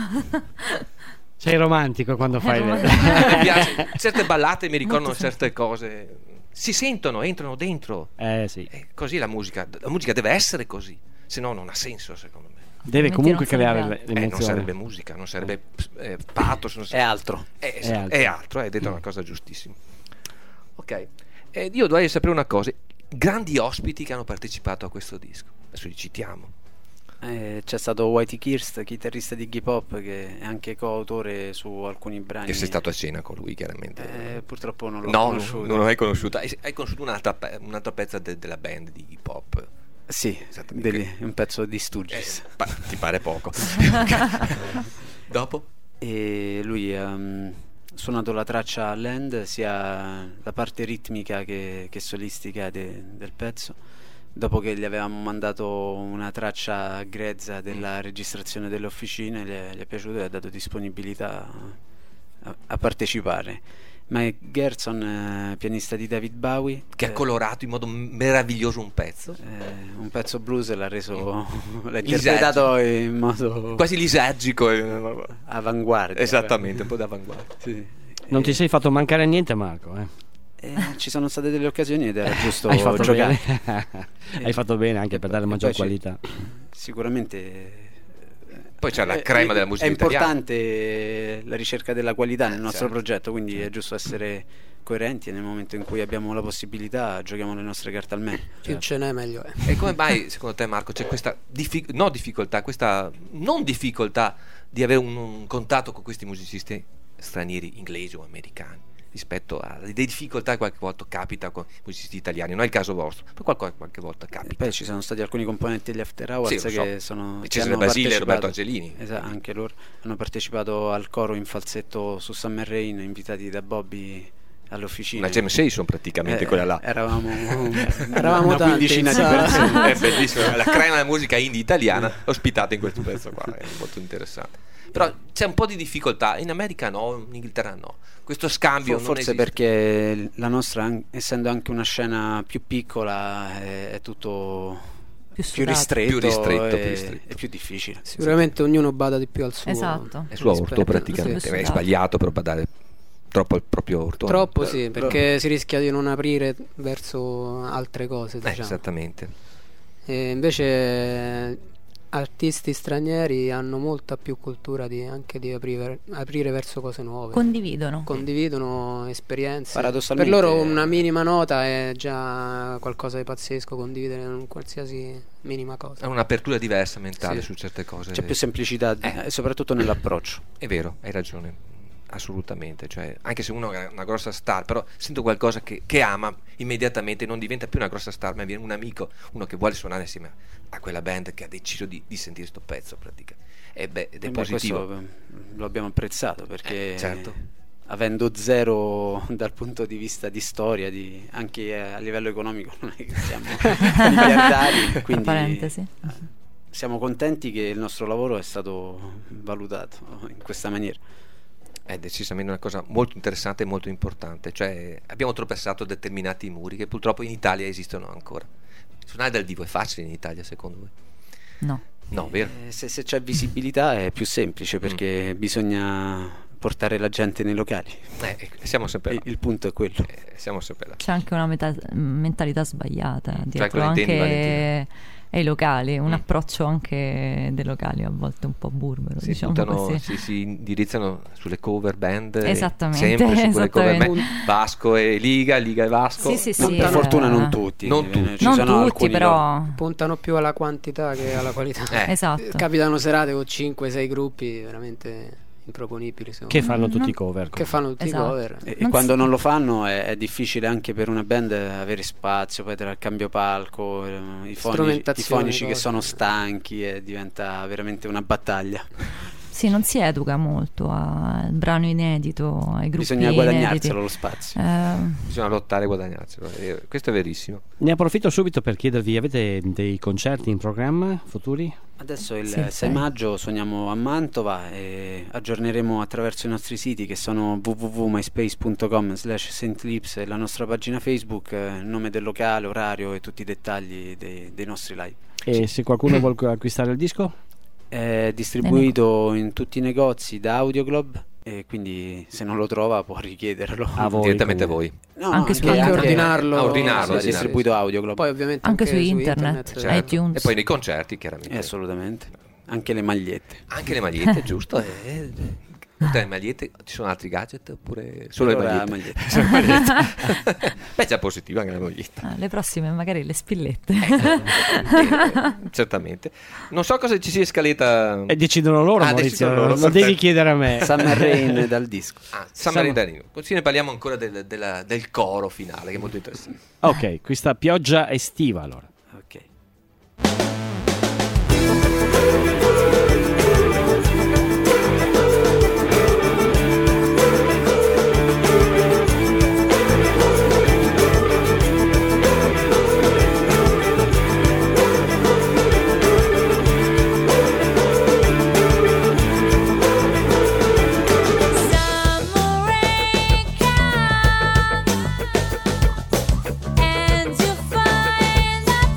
Sei romantico quando fai
romantico.
Mi piace. Certe ballate mi ricordano
Molto
certe cose, si sentono, entrano dentro.
Sì.
Così la musica deve essere così, se no non ha senso, secondo me.
Deve
Altrimenti
comunque
non
creare
sarebbe
l'emozione.
Non sarebbe musica, non sarebbe pathos, non
È
sarebbe...
altro.
È altro, hai detto una cosa giustissima. Ok, io dovrei sapere una cosa: grandi ospiti che hanno partecipato a questo disco, adesso li citiamo.
C'è stato Whitey Kirst, chitarrista di Iggy Pop, che è anche coautore su alcuni brani.
E sei stato a cena con lui, chiaramente.
Purtroppo non l'ho
No,
conosciuto.
non l'hai conosciuto. Hai conosciuto un'altra pezza della band di Iggy Pop.
Sì,
Esattamente.
un pezzo di Stooges.
Ti pare poco. Dopo?
E lui ha suonato la traccia Land, sia la parte ritmica che solistica del pezzo. Dopo che gli avevamo mandato una traccia grezza della registrazione delle officine, gli è piaciuto e ha dato disponibilità a partecipare. Mike Gerson, pianista di David Bowie,
Che ha colorato in modo meraviglioso un pezzo.
un pezzo blues, e l'ha interpretato in modo
Quasi lisergico.
avanguardia.
Esattamente, un po' d'avanguardia.
Sì.
Non ti sei fatto mancare niente, Marco.
Ci sono state delle occasioni ed era giusto
Hai fatto
giocare.
bene. Hai fatto bene anche per dare maggior
poi
qualità.
Sicuramente
Poi c'è la crema della musica italiana.
È importante la ricerca della qualità nel nostro progetto, quindi è giusto essere coerenti e nel momento in cui abbiamo la possibilità giochiamo le nostre carte al meglio.
Più ce n'è meglio è.
E come mai secondo te, Marco, c'è questa questa non difficoltà di avere un contatto con questi musicisti stranieri, inglesi o americani, rispetto alle difficoltà che qualche volta capita con i musicisti italiani? Non è il caso vostro, ma qualche volta capita.
Poi ci sono stati alcuni componenti degli After Hours che sono
Cesare Basile e Roberto Angelini.
Esatto, anche loro hanno partecipato al coro in falsetto su Summer Rain, invitati da Bobby alle officine.
Una jam session praticamente quella là.
Eravamo
una
quindicina di persone.
È bellissimo, la crema della musica indie italiana ospitata in questo pezzo qua, è molto interessante. Però c'è un po' di difficoltà, in America no, in Inghilterra no. Questo scambio non
forse
esiste.
Perché la nostra, essendo anche una scena più piccola, è tutto più ristretto e più difficile.
Sicuramente ognuno bada di più al suo.
Esatto.
È suo orto praticamente, è sbagliato però badare troppo al proprio orto.
Troppo sì, perché si rischia di non aprire verso altre cose, diciamo.
Esattamente.
E invece artisti stranieri hanno molta più cultura anche di aprire verso cose nuove. Condividono esperienze.
Paradossalmente,
per loro una minima nota è già qualcosa di pazzesco, condividere un qualsiasi minima cosa.
È un'apertura diversa mentale su certe cose.
C'è più semplicità e soprattutto nell'approccio.
È vero, hai ragione. Assolutamente, cioè, anche se uno è una grossa star, però sento qualcosa che ama, immediatamente non diventa più una grossa star, ma viene un amico, uno che vuole suonare insieme a quella band che ha deciso di sentire sto pezzo praticamente. Ed è positivo.
Questo lo abbiamo apprezzato perché
certo.
Avendo zero dal punto di vista di storia, anche a livello economico non è che siamo miliardari, quindi siamo contenti che il nostro lavoro è stato valutato in questa maniera.
È decisamente una cosa molto interessante e molto importante, cioè abbiamo tropezzato determinati muri che purtroppo in Italia esistono ancora. Suonare dal vivo è facile in Italia secondo voi? No, vero?
Se c'è visibilità è più semplice perché bisogna portare la gente nei locali.
Siamo sempre là.
Il punto è quello.
Siamo sempre là.
C'è anche una mentalità sbagliata dietro
cosa intendi,
anche
Valentina?
ai locali, un approccio anche dei locali a volte un po' burbero,
si indirizzano sulle cover band,
esattamente,
sempre su quelle cover band, Vasco e Liga e Vasco.
Sì,
per fortuna non tutti,
però
puntano più alla quantità che alla qualità.
Esatto.
Capitano serate con 5-6 gruppi veramente improponibili
che fanno tutti i cover,
cover.
E quando non lo fanno è difficile anche per una band avere spazio, poi tra il cambio palco, i fonici che sono stanchi, e diventa veramente una battaglia.
Sì, non si educa molto al brano inedito, ai gruppi
bisogna guadagnarselo lo spazio,
bisogna lottare e guadagnarselo, questo è verissimo.
Ne approfitto subito per chiedervi, avete dei concerti in programma futuri?
Adesso il 6 maggio suoniamo a Mantova e aggiorneremo attraverso i nostri siti che sono www.myspace.com/saintlips e la nostra pagina Facebook, il nome del locale, orario e tutti i dettagli dei nostri live.
E se qualcuno vuole acquistare il disco?
È distribuito in tutti i negozi da Audioglob e quindi se non lo trova può richiederlo
direttamente a voi.
Anche
ordinarlo.
È distribuito Audioglob.
Poi ovviamente
anche su internet. iTunes.
E poi nei concerti chiaramente.
Assolutamente. Anche le magliette.
Giusto. Oltre alle magliette ci sono altri gadget oppure solo le magliette? Beh, c'è positivo anche la maglietta.
Le prossime magari le spillette.
Certamente. Non so cosa ci sia scaletta.
E decidono loro, Maurizio, lo devi chiedere a me.
Summer Rain dal disco.
Summer Rain dal disco. Così ne parliamo ancora del coro finale, che è molto interessante.
Ok, questa pioggia estiva allora.
Ok.
And you find that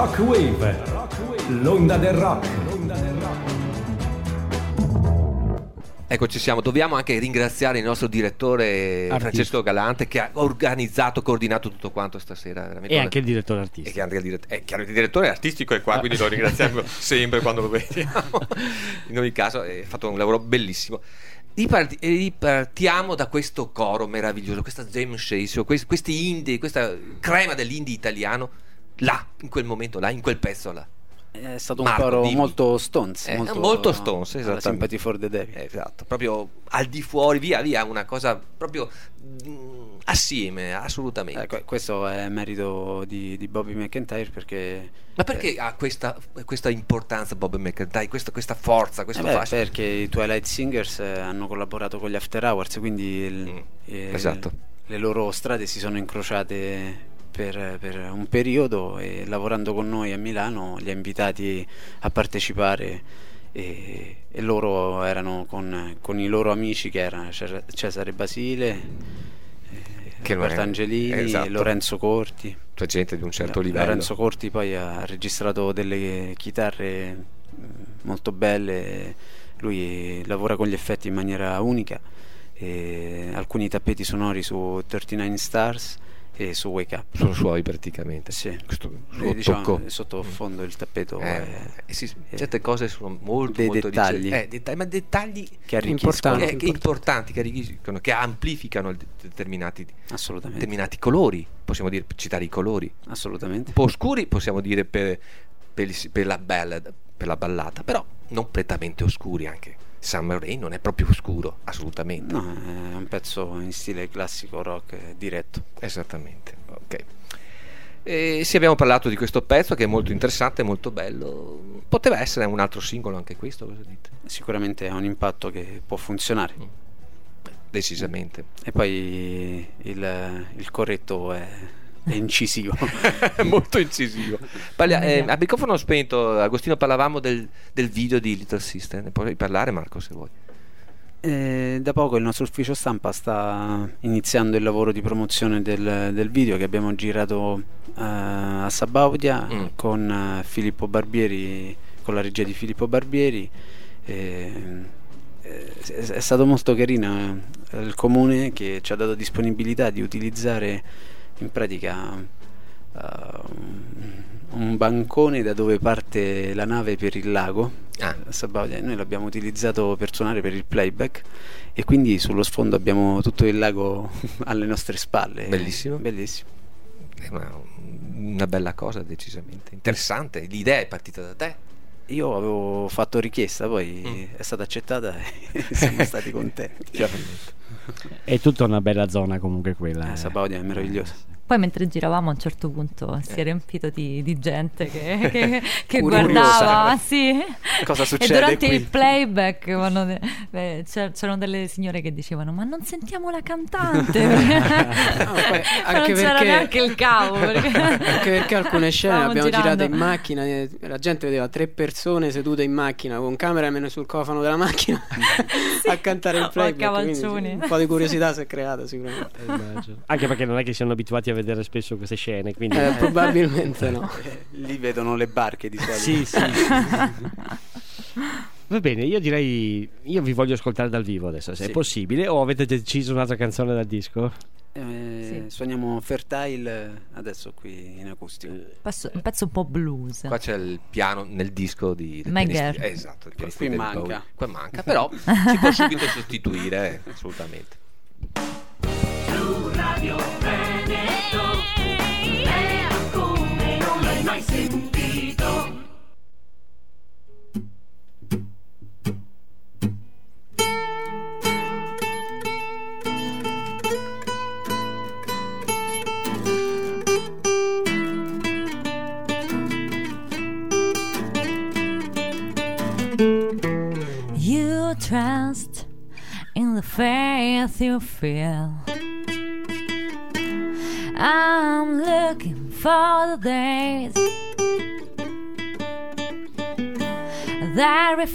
Rock Wave, l'onda del rock.
Ecco, ci siamo. Dobbiamo anche ringraziare il nostro direttore Francesco Galante, che ha organizzato, coordinato tutto quanto stasera.
E anche il direttore artistico.
E anche il direttore artistico è qua, quindi lo ringraziamo sempre quando lo vediamo. In ogni caso, ha fatto un lavoro bellissimo. Ripartiamo da questo coro meraviglioso, questa jam session, questi indie, questa crema dell'indie italiano, là, in quel momento, là, in quel pezzo là.
È stato un coro molto Stones,
molto Stones, esattamente.
Sympathy for the Devil.
Esatto, proprio al di fuori, via, una cosa proprio assieme, assolutamente.
Questo è merito di Bobby McIntyre, perché...
Ma perché ha questa importanza Bobby McIntyre, questa forza, questo fascino?
Perché i Twilight Singers hanno collaborato con gli After Hours, quindi
esatto.
Le loro strade si sono incrociate per un periodo, e lavorando con noi a Milano li ha invitati a partecipare, e loro erano con i loro amici, che erano Cesare Basile, Roberto Angelini, esatto. Lorenzo Corti,
cioè gente di un certo livello.
Lorenzo Corti poi ha registrato delle chitarre molto belle, lui lavora con gli effetti in maniera unica, alcuni tappeti sonori su 39 Stars e su Wake Up
sono suoi praticamente.
Sì.
Questo
diciamo, sottofondo il tappeto
certe cose sono molto
dettagli,
ma dettagli
che arricchiscono,
importanti, che arricchiscono, che amplificano determinati colori. Possiamo citare i colori
assolutamente
un po' oscuri, possiamo dire per la ballata, però non prettamente oscuri. Anche Summer Rain non è proprio oscuro, assolutamente.
No, è un pezzo in stile classico rock diretto.
Esattamente, ok. Sì, abbiamo parlato di questo pezzo che è molto interessante, molto bello. Poteva essere un altro singolo anche questo, cosa dite?
Sicuramente ha un impatto che può funzionare.
Decisamente.
E poi il corretto è incisivo.
Molto incisivo. A microfono spento, Agostino, parlavamo del video di Little Sister. Ne puoi parlare, Marco, se vuoi?
Da poco il nostro ufficio stampa sta iniziando il lavoro di promozione del video che abbiamo girato a Sabaudia con Filippo Barbieri, con la regia di Filippo Barbieri. È stato molto carino il comune che ci ha dato disponibilità di utilizzare in pratica un bancone da dove parte la nave per il lago a Sabaudia. Noi l'abbiamo utilizzato per suonare per il playback, e quindi sullo sfondo abbiamo tutto il lago alle nostre spalle.
Bellissimo.
È
una bella cosa, decisamente interessante. L'idea è partita da te.
Io avevo fatto richiesta, poi è stata accettata e siamo stati contenti.
È tutta una bella zona comunque quella.
Sabaudia è meravigliosa.
Poi mentre giravamo a un certo punto si è riempito di gente che guardava, sì.
Cosa succede
e durante
qui?
il playback c'erano delle signore che dicevano: ma non sentiamo la cantante?
Anche
non c'era neanche il cavo,
anche perché alcune scene le abbiamo
girando
girate in macchina, la gente vedeva 3 persone sedute in macchina con cameraman sul cofano della macchina a cantare il playback, quindi un po' di curiosità si è creata sicuramente.
Anche perché non è che siano abituati a vedere spesso queste scene, quindi
probabilmente no.
Lì vedono le barche di solito.
Sì. Va bene, io direi, io vi voglio ascoltare dal vivo adesso, se è possibile, o avete deciso un'altra canzone dal disco?
Suoniamo Fertile adesso qui in acustico.
Un pezzo un po' blues.
Qua c'è il piano nel disco di
Megger.
Esatto,
qui manca.
Qua manca, però si può subito sostituire, assolutamente.
Radio Veneto, era come non l'hai mai sentito.
You trust in the faith you feel. I'm looking for the days that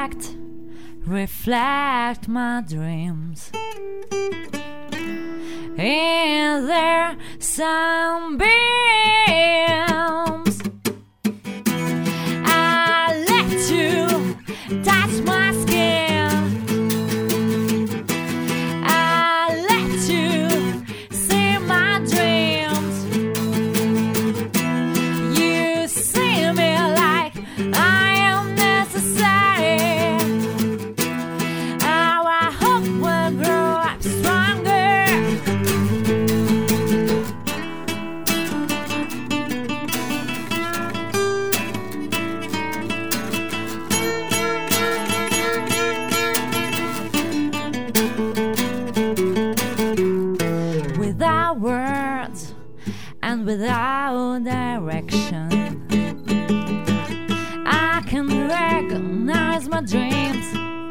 reflect my dreams in their sunbeams. and without direction. I can recognize my dreams.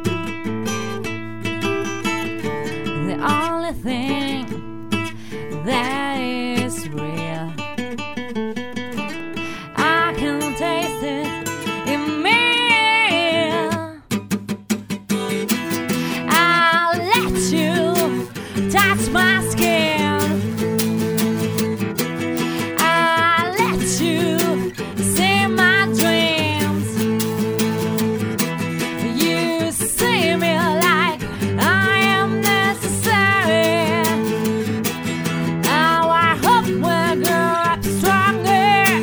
The only thing that is real. I can taste it in me. I'll let you touch my skin. I'll let you see my dreams. You see me like I am necessary. Now I hope we'll grow up stronger.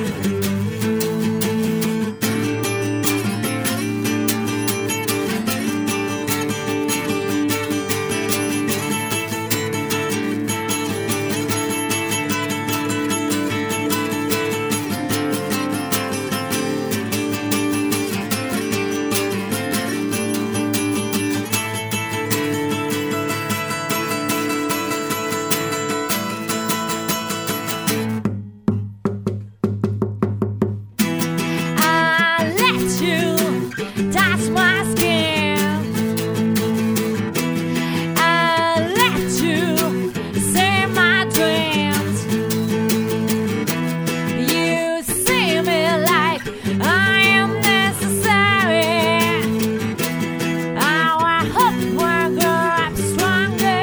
I'll let you touch my skin. I'll let you see my dreams. You see me like I am necessary. Now I hope we'll grow up stronger.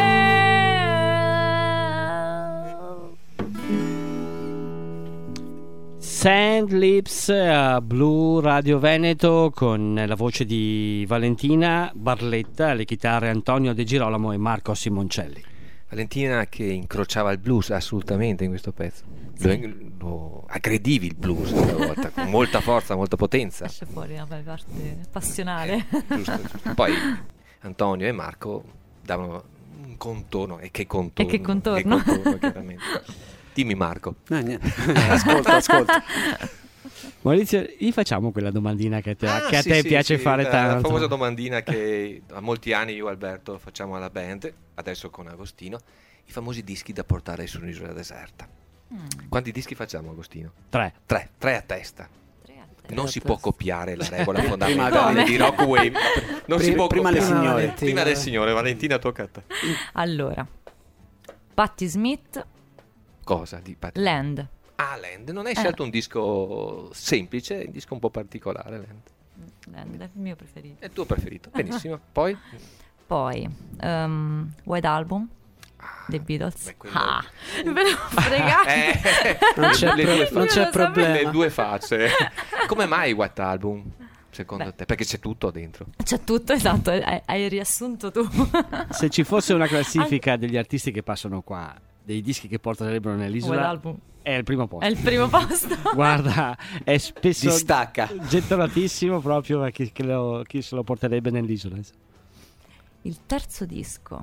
Sand Lips a Blu Radio Veneto con la voce di Valentina Barletta, le chitarre Antonio De Girolamo e Marco Simoncelli.
Valentina che incrociava il blues assolutamente in questo pezzo. Lo aggredivi il blues una volta, con molta forza, molta potenza.
Esce fuori la parte passionale.
Giusto. Poi Antonio e Marco davano un contorno. E che contorno?
E che contorno?
Chiaramente. Dimmi Marco.
Niente. Ascolta.
Maurizio, gli facciamo quella domandina che a
Sì,
te
sì,
piace
sì,
fare
la
tanto.
famosa domandina che a molti anni io e Alberto facciamo alla band, adesso con Agostino, i famosi dischi da portare su un'isola deserta. Quanti dischi facciamo, Agostino?
3.
Tre a testa. Non si può copiare la regola
Prima
fondamentale di Rockaway. Non si può
prima le
copiare.
signore.
Prima del signore. Valentina, tocca a te.
Allora, Patti Smith,
Cosa di Patti?
Land.
Land. Non hai scelto un disco semplice, un disco un po' particolare, Land.
Land è il mio preferito.
È il tuo preferito. Benissimo. Poi?
Poi White Album dei Beatles.
Beh, quello-
Ah, ve l'ho fregato.
Non c'è problema.
Le due facce. Come mai White Album, secondo
Beh.
te? Perché c'è tutto dentro.
C'è tutto, esatto, hai riassunto tu.
Se ci fosse una classifica degli artisti che passano qua, dei dischi che porterebbero
White
nell'isola,
Album
è il primo posto.
è il primo posto.
Guarda, è spesso
Distacca.
gettonatissimo proprio a chi se lo porterebbe nell'isola.
Il terzo disco.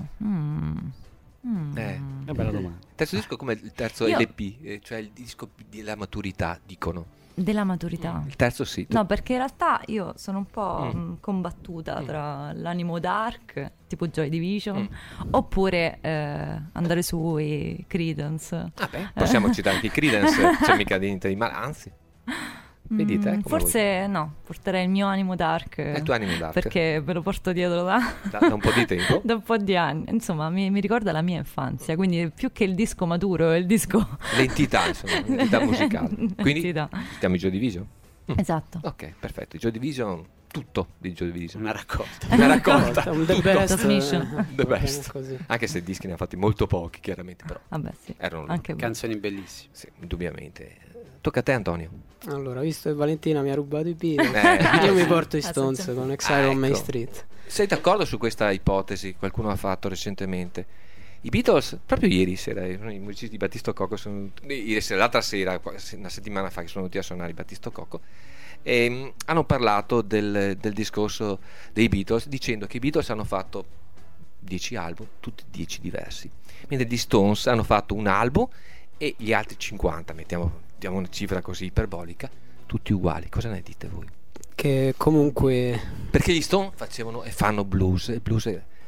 È una bella domanda.
Il terzo disco è come il terzo
Io-
LP, cioè il disco della maturità, dicono.
Della maturità.
Il terzo sì.
No, perché in realtà io sono un po' combattuta tra l'animo dark, tipo Joy Division, oppure andare sui Creedence.
Vabbè, possiamo citare anche i Creedence, c'è mica niente di male, anzi. Vedi te, come
Forse no, porterei il mio animo dark.
È il tuo animo dark.
Perché me lo porto dietro
da un po' di tempo.
da un po' di anni. Insomma, mi ricorda la mia infanzia, quindi più che il disco maturo è il disco...
L'entità, insomma, l'entità musicale. Quindi
L'entità.
stiamo in Joy Division?
Esatto.
Ok, perfetto. Joy Division, tutto di Joy Division.
Una raccolta.
Una raccolta.
Un the best,
Transmission.
The best.
così.
Anche se dischi ne ha fatti molto pochi, chiaramente, però
Vabbè, sì.
erano lì.
Anche
Canzoni bellissime.
Sì, indubbiamente. Tocca a te, Antonio.
Allora, visto che Valentina mi ha rubato i Beatles,
Eh,
io mi porto i
Ah,
Stones
senza-
con Exile on Main
ecco.
Street.
Sei d'accordo su questa ipotesi? Qualcuno ha fatto recentemente. I Beatles, proprio ieri sera, i musicisti di Battisto Cocco sono ieri sera, l'altra sera, una settimana fa, che sono venuti a suonare i Battisto Cocco, e hanno parlato del discorso dei Beatles, dicendo che i Beatles hanno fatto 10 album, tutti 10 diversi, mentre gli Stones hanno fatto un album e gli altri 50, diamo una cifra così iperbolica, tutti uguali. Cosa ne dite voi?
Che comunque
Perché gli Stone facevano e fanno blues, il blues è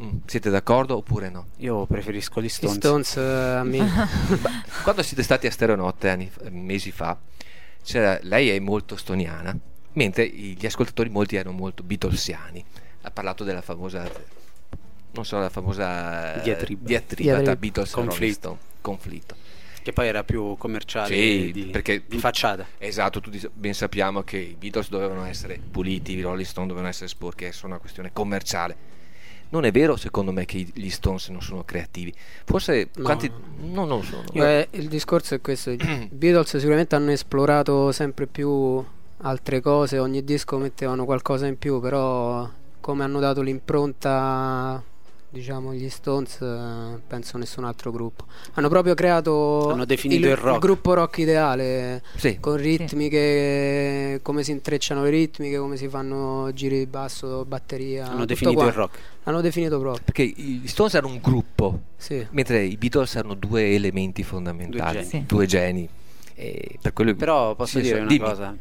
Siete d'accordo oppure no?
Io preferisco gli
Gli
Stones.
Stones a me.
Quando siete stati a Stereonotte mesi fa, lei è molto stoniana, mentre gli ascoltatori molti erano molto beatlesiani. Ha parlato della famosa, non so, la famosa diatriba tra Beatles e Rolling Stone, conflitto.
Che poi era più commerciale,
Sì, perché
di facciata.
Esatto, tutti ben sappiamo che i Beatles dovevano essere puliti, i Rolling Stone dovevano essere sporchi, è solo una questione commerciale. Non è vero, secondo me, che gli Stones non sono creativi. Forse non lo sono.
Il discorso è questo: i Beatles sicuramente hanno esplorato sempre più altre cose, ogni disco mettevano qualcosa in più, però come hanno dato l'impronta, diciamo, gli Stones, penso nessun altro gruppo. Hanno proprio creato,
hanno definito il rock,
il gruppo rock ideale,
sì,
con ritmiche, come si intrecciano le ritmiche, come si fanno giri di basso, batteria.
Hanno definito il rock.
Hanno definito proprio.
Perché gli Stones erano un gruppo,
sì,
mentre i Beatles erano due elementi fondamentali, due geni. E per quello
però posso dire una
dimmi.
cosa,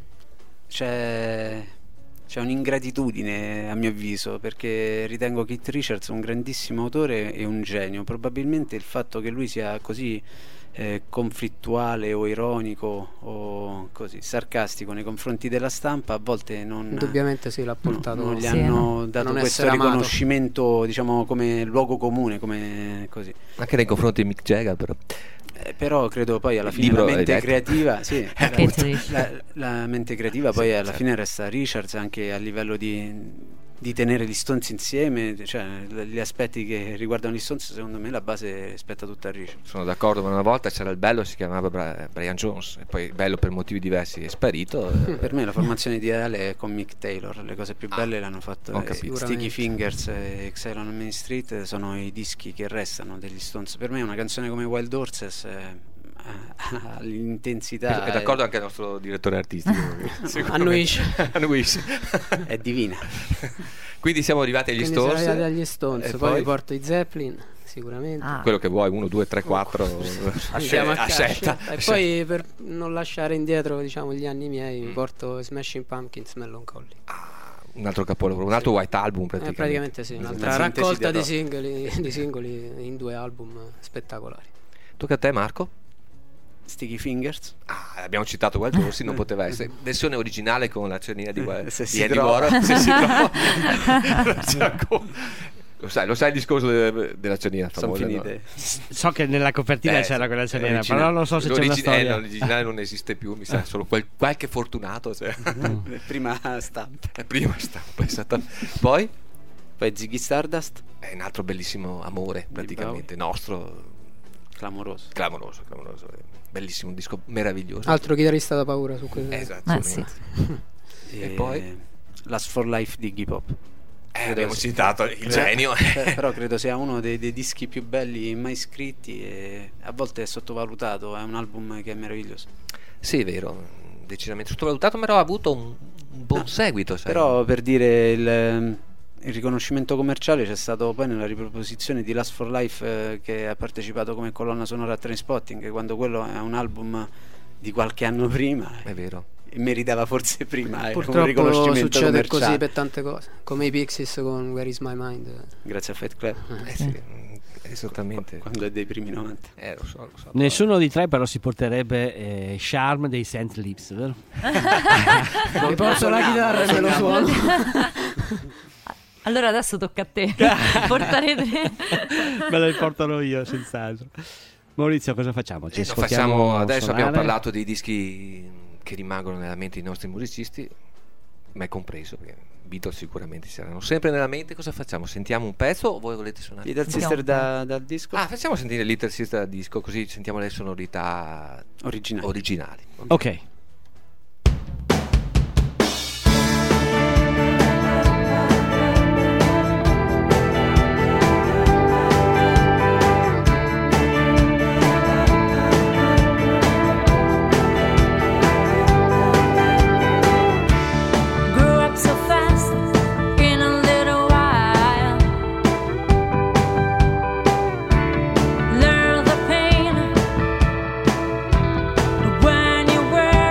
c'è un'ingratitudine a mio avviso, perché ritengo Keith Richards un grandissimo autore e un genio. Probabilmente il fatto che lui sia così conflittuale o ironico o così sarcastico nei confronti della stampa, a volte non,
indubbiamente sì, l'ha portato,
non gli
Sì,
hanno dato
non
questo
essere amato.
riconoscimento, diciamo, come luogo comune, come così.
Anche nei confronti di Mick Jagger, però.
Però credo poi alla
Il
fine
libro
la mente
l'hai detto.
creativa, sì,
Keith Richards.
la mente creativa poi
Sì,
alla
certo.
fine resta Richards, anche a livello di tenere gli Stones insieme, cioè gli aspetti che riguardano gli Stones, secondo me la base spetta tutta a Richards.
Sono d'accordo, ma una volta c'era il bello, si chiamava Brian Jones, e poi bello per motivi diversi è sparito.
Per me la formazione ideale è con Mick Taylor, le cose più belle l'hanno fatto.
ho capito.
Sticky Fingers e Exile on Main Street sono i dischi che restano degli Stones. Per me una canzone come Wild Horses ha l'intensità,
È d'accordo anche il nostro direttore artistico.
Annuisce.
Annuisce.
è divina.
Quindi siamo arrivati agli
Quindi siamo
Stones.
arrivati agli Stones,
E
poi porto i Zeppelin sicuramente.
Quello che vuoi, 1, 2, 3, 4
Andiamo
a scelta.
E poi per non lasciare indietro, diciamo, gli anni miei, porto Smashing Pumpkins, Melancholy.
Un altro capolavoro, un altro White Album praticamente.
Praticamente sì, un'altra
Una sintesi
raccolta
del
di singoli in 2 album spettacolari.
Tocca a te, Marco.
Sticky Fingers.
Abbiamo citato Wild Horses, non poteva essere versione originale con la cernina di
Se si
di Andy
trova.
Warhol, se si trova. Non c'è ancora. Lo sai il discorso della cernina
Sono
famosa,
finite.
So che nella copertina c'era quella cernina,
l'originale.
però non so se c'è una storia.
L'originale non esiste più, mi sa solo qualche fortunato, cioè.
Prima stampa.
Prima stampa, esatto. Poi
Poi Ziggy Stardust,
è un altro bellissimo amore, praticamente nostro,
clamoroso.
clamoroso, bellissimo, un disco meraviglioso.
Altro chitarrista da paura su questo.
Esattamente.
sì.
E poi?
Last for Life di Iggy Pop.
Abbiamo citato il genio.
Però credo sia uno dei dischi più belli mai scritti e a volte è sottovalutato, è un album che è meraviglioso.
Sì, è vero, decisamente sottovalutato, però ha avuto un buon seguito, sai.
Però per dire il riconoscimento commerciale c'è stato poi nella riproposizione di Last for Life, che ha partecipato come colonna sonora a Trainspotting, quando quello è un album di qualche anno prima
È vero.
e meritava forse prima un
Purtroppo
riconoscimento
succede
commerciale.
così per tante cose, come i Pixies con Where Is My Mind.
Grazie a Fight Club,
Sì, esattamente.
quando è dei primi 90.
Lo so.
Nessuno di tre però si porterebbe Charm dei St. Lips, vero?
Mi porto la chitarra e me lo suono.
Allora adesso tocca a te portare te.
Me lo riportano io, senz'altro. Maurizio, cosa facciamo? Ci
Lo
ascoltiamo
facciamo adesso,
suonare?
abbiamo parlato dei dischi che rimangono nella mente dei nostri musicisti, me compreso, perché Beatles sicuramente saranno sempre nella mente. Cosa facciamo? Sentiamo un pezzo o voi volete suonare?
Little Sister dal disco
Facciamo sentire Little Sister dal disco, così sentiamo le sonorità
originale.
Ok.
Grew up so fast in a little while. Learn the pain when you were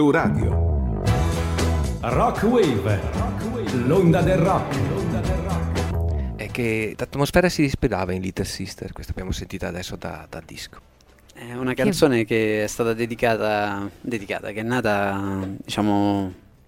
Blu Radio. Rock Wave, l'onda del rock.
È che l'atmosfera si rispedava in Little Sister, questa abbiamo sentita adesso da disco.
È una canzone che è stata dedicata, che è nata, diciamo,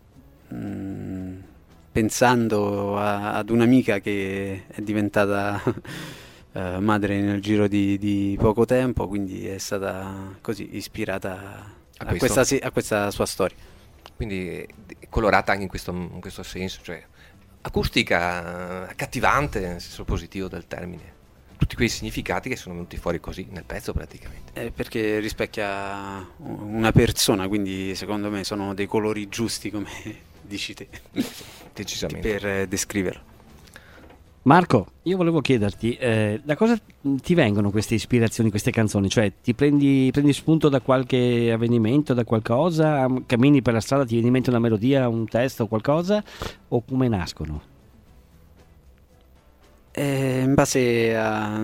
pensando ad un'amica che è diventata madre nel giro di poco tempo, quindi è stata così ispirata a questa sua storia.
Quindi colorata anche in questo senso, cioè acustica, accattivante nel senso positivo del termine. Tutti quei significati che sono venuti fuori così nel pezzo praticamente.
Perché rispecchia una persona, quindi secondo me sono dei colori giusti, come dici te,
Decisamente.
per descriverlo.
Marco, io volevo chiederti, da cosa ti vengono queste ispirazioni, queste canzoni? Cioè, ti prendi spunto da qualche avvenimento, da qualcosa? Cammini per la strada, ti viene in mente una melodia, un testo, qualcosa? O come nascono?
In base a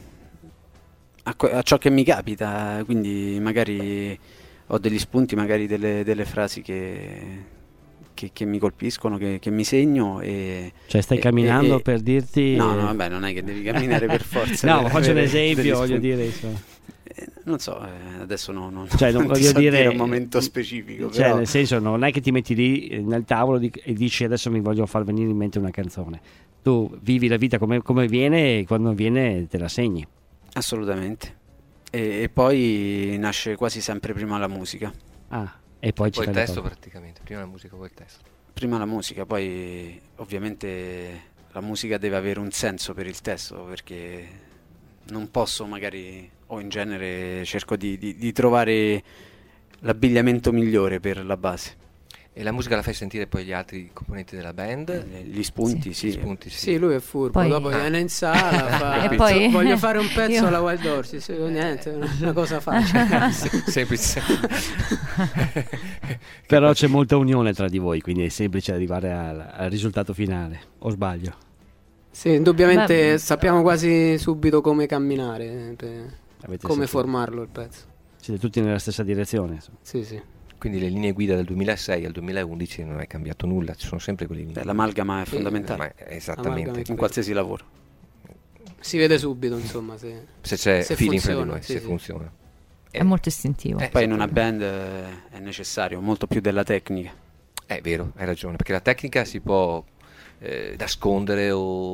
ciò che mi capita, quindi magari ho degli spunti, magari delle frasi che mi colpiscono, che mi segno.
Cioè stai camminando per dirti...
No, vabbè, non è che devi camminare per forza.
No, ma faccio un esempio, voglio dire... Insomma.
Non so, adesso non
voglio dire
un momento specifico.
Cioè,
però...
nel senso, non è che ti metti lì nel tavolo e dici adesso mi voglio far venire in mente una canzone. Tu vivi la vita come viene e quando viene te la segni.
Assolutamente. E poi nasce quasi sempre prima la musica.
E poi ci
il
fai
testo
le
praticamente, prima la musica poi il testo.
Prima la musica, poi ovviamente la musica deve avere un senso per il testo, perché non posso magari, o in genere cerco di trovare l'abbigliamento migliore per la base.
E la musica la fai sentire poi gli altri componenti della band?
Gli spunti, sì.
Gli spunti, sì.
Sì, lui è furbo,
Poi-
dopo viene in sala, fa,
E poi-
voglio fare un pezzo
Io-
alla Wild Horses, sì, niente, una cosa facile.
Semplice.
Però c'è molta unione tra di voi, quindi è semplice arrivare al risultato finale, o sbaglio?
Sì, indubbiamente
Beh,
sappiamo quasi subito come camminare,
Avete
come
sentito?
formarlo il pezzo.
Siete tutti nella stessa direzione, insomma.
Sì, sì.
Quindi le linee guida dal 2006 al 2011 non è cambiato nulla, ci sono sempre quelle linee.
L'amalgama è fondamentale
Esattamente.
Amalgama.
in qualsiasi lavoro.
Si vede subito, insomma, se
Se c'è feeling fra di
funziona,
noi,
sì,
se
sì.
funziona.
È molto istintivo.
Poi in una band è necessario molto più della tecnica.
È vero, hai ragione, perché la tecnica si può nascondere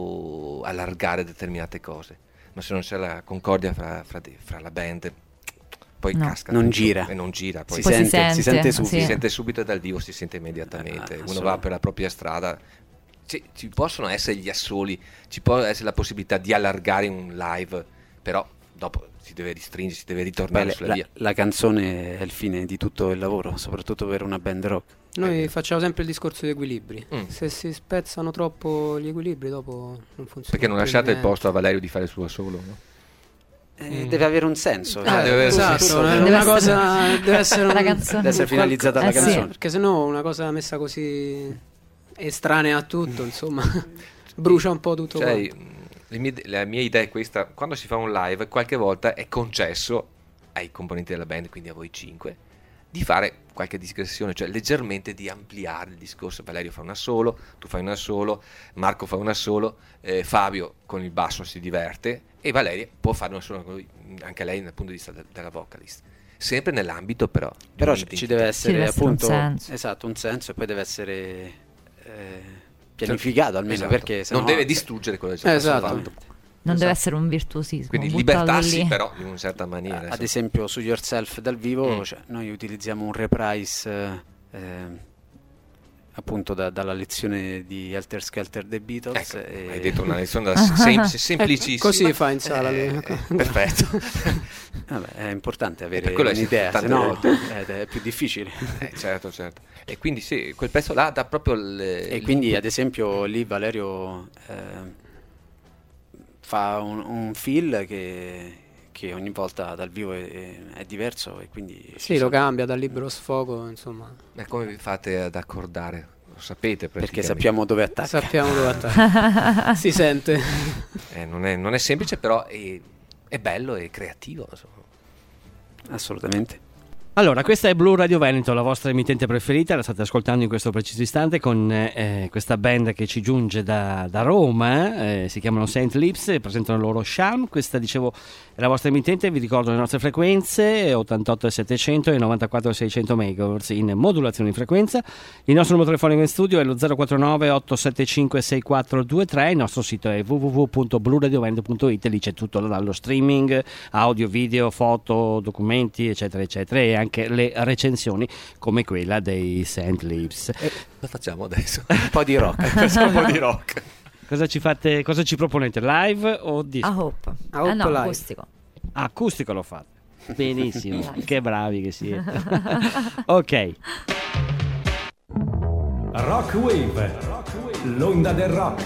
o allargare determinate cose, ma se non c'è la concordia fra la band, poi
No.
casca
Non
tutto,
gira.
e non gira. Poi
Poi si sente,
si sente
sì.
subito.
si sente subito e dal vivo si sente immediatamente. Uno
assolutamente.
va per la propria strada. Ci possono essere gli assoli, ci può essere la possibilità di allargare un live, però dopo si deve ristringere, si deve ritornare
Beh,
sulla via.
la canzone è il fine di tutto il lavoro, soprattutto per una band rock.
Noi facciamo sempre il discorso di equilibri.
Mm.
Se si spezzano troppo gli equilibri, dopo non funziona.
Perché non
più
lasciate il
niente.
posto a Valerio di fare il suo solo, no?
Deve avere un senso.
deve avere un
esatto,
senso.
è
Deve
una
essere-
cosa deve essere
La
un-
canzone.
Deve essere finalizzata la
sì.
canzone.
perché sennò una cosa messa così estranea a tutto, insomma, brucia un po' tutto
Cioè,
quanto.
la mia idea è questa: quando si fa un live, qualche volta è concesso ai componenti della band, quindi a voi 5, di fare qualche digressione, cioè leggermente di ampliare il discorso. Valerio fa una solo, tu fai una solo, Marco fa una solo, Fabio con il basso si diverte e Valeria può fare una solo, anche lei dal punto di vista della vocalist, sempre nell'ambito però di
Però
un'identità.
ci deve essere
deve essere un
appunto
senso.
esatto, un senso, e poi deve essere pianificato almeno,
Esatto.
perché sennò-
non deve distruggere quello che c'è
Esatto.
fatto.
Non deve essere un virtuosismo.
Quindi
buttarlo
libertà
lì.
sì, però in una certa maniera.
ad
insomma.
esempio su Yourself dal vivo, cioè, noi utilizziamo un reprise appunto dalla lezione di Helter Skelter dei Beatles.
Ecco, hai detto una lezione semplicissima.
Così fa in sala lui.
Perfetto.
Vabbè, è importante avere
per quello è
un'idea,
tante
se no
volte.
è più difficile.
Certo. E quindi sì, quel pezzo là dà proprio
E quindi ad esempio lì Valerio fa un feel che ogni volta dal vivo è diverso, e quindi
Sì, lo cambia dal libero sfogo, insomma.
Ma come vi fate ad accordare? Lo sapete
perché
praticamente.
sappiamo dove attacca.
Sappiamo dove attacca. Si sente.
Non è semplice, però è bello e creativo, insomma.
Assolutamente.
Allora, questa è Blu Radio Veneto, la vostra emittente preferita, la state ascoltando in questo preciso istante con questa band che ci giunge da Roma, si chiamano Saint Lips, presentano il loro Charm. Questa, dicevo, è la vostra emittente, vi ricordo le nostre frequenze 88 e 700 e 94 e 600 MHz in modulazione di frequenza. Il nostro numero telefonico in studio è lo 049 875 6423, il nostro sito è www.bluradioveneto.it, lì c'è tutto dallo streaming, audio, video, foto, documenti, eccetera eccetera, e anche le recensioni come quella dei Saint Lips.
Lo facciamo adesso.
Un po' di rock.
Facciamo un po' di rock.
Cosa ci proponete, live o disco?
A Hope.
A Hope
No,
live.
acustico.
Acustico lo fate. Benissimo, che bravi che siete. Ok.
Rock Wave, l'onda del rock.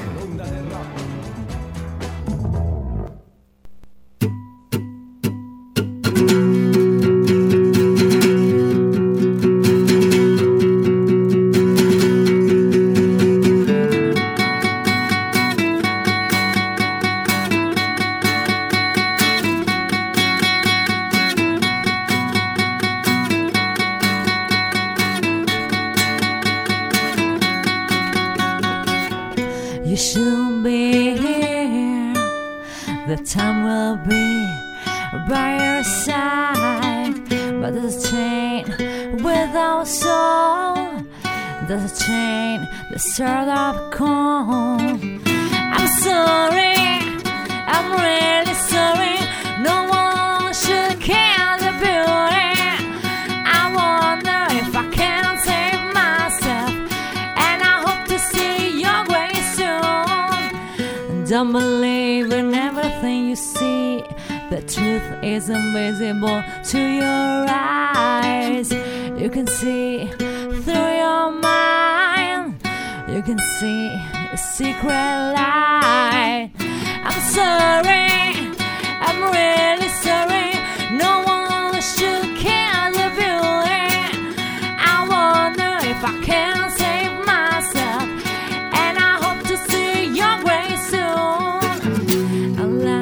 You should be here. The time will be by your side. But there's a chain without soul. There's a chain that stirred up cold. I'm sorry, I'm really sorry. No one should care the beauty. I wonder if I can save myself. And I hope to see your grace soon. Don't believe in everything you see. The truth is invisible to your eyes. You can see through your mind. You can see a secret light. I'm sorry, I'm really sorry. No one should care the beauty. I wonder if I can save myself. And I hope to see your grace soon.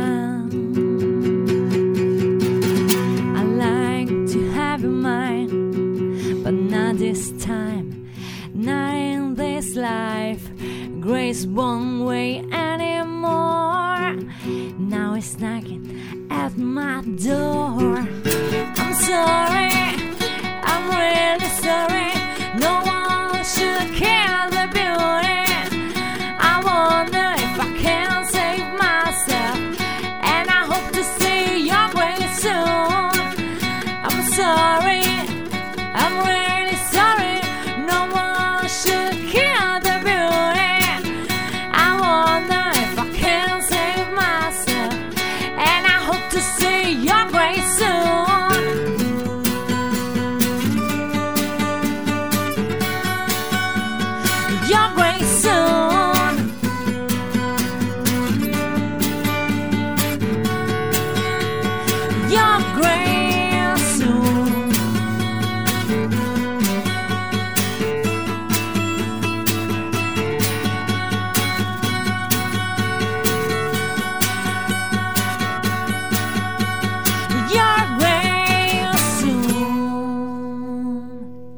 I like to have your mind, but not this time, not in this life. Grace won't wait anymore. Now it's knocking at my door. I'm sorry, I'm really sorry. No one should care the beauty. I wonder if I can save myself. And I hope to see your grace soon. I'm sorry, I'm really sorry. No one should care the beauty. I wonder if I can save myself. And I hope to see your grace soon. Your grace soon. Your grace soon. Your grace soon.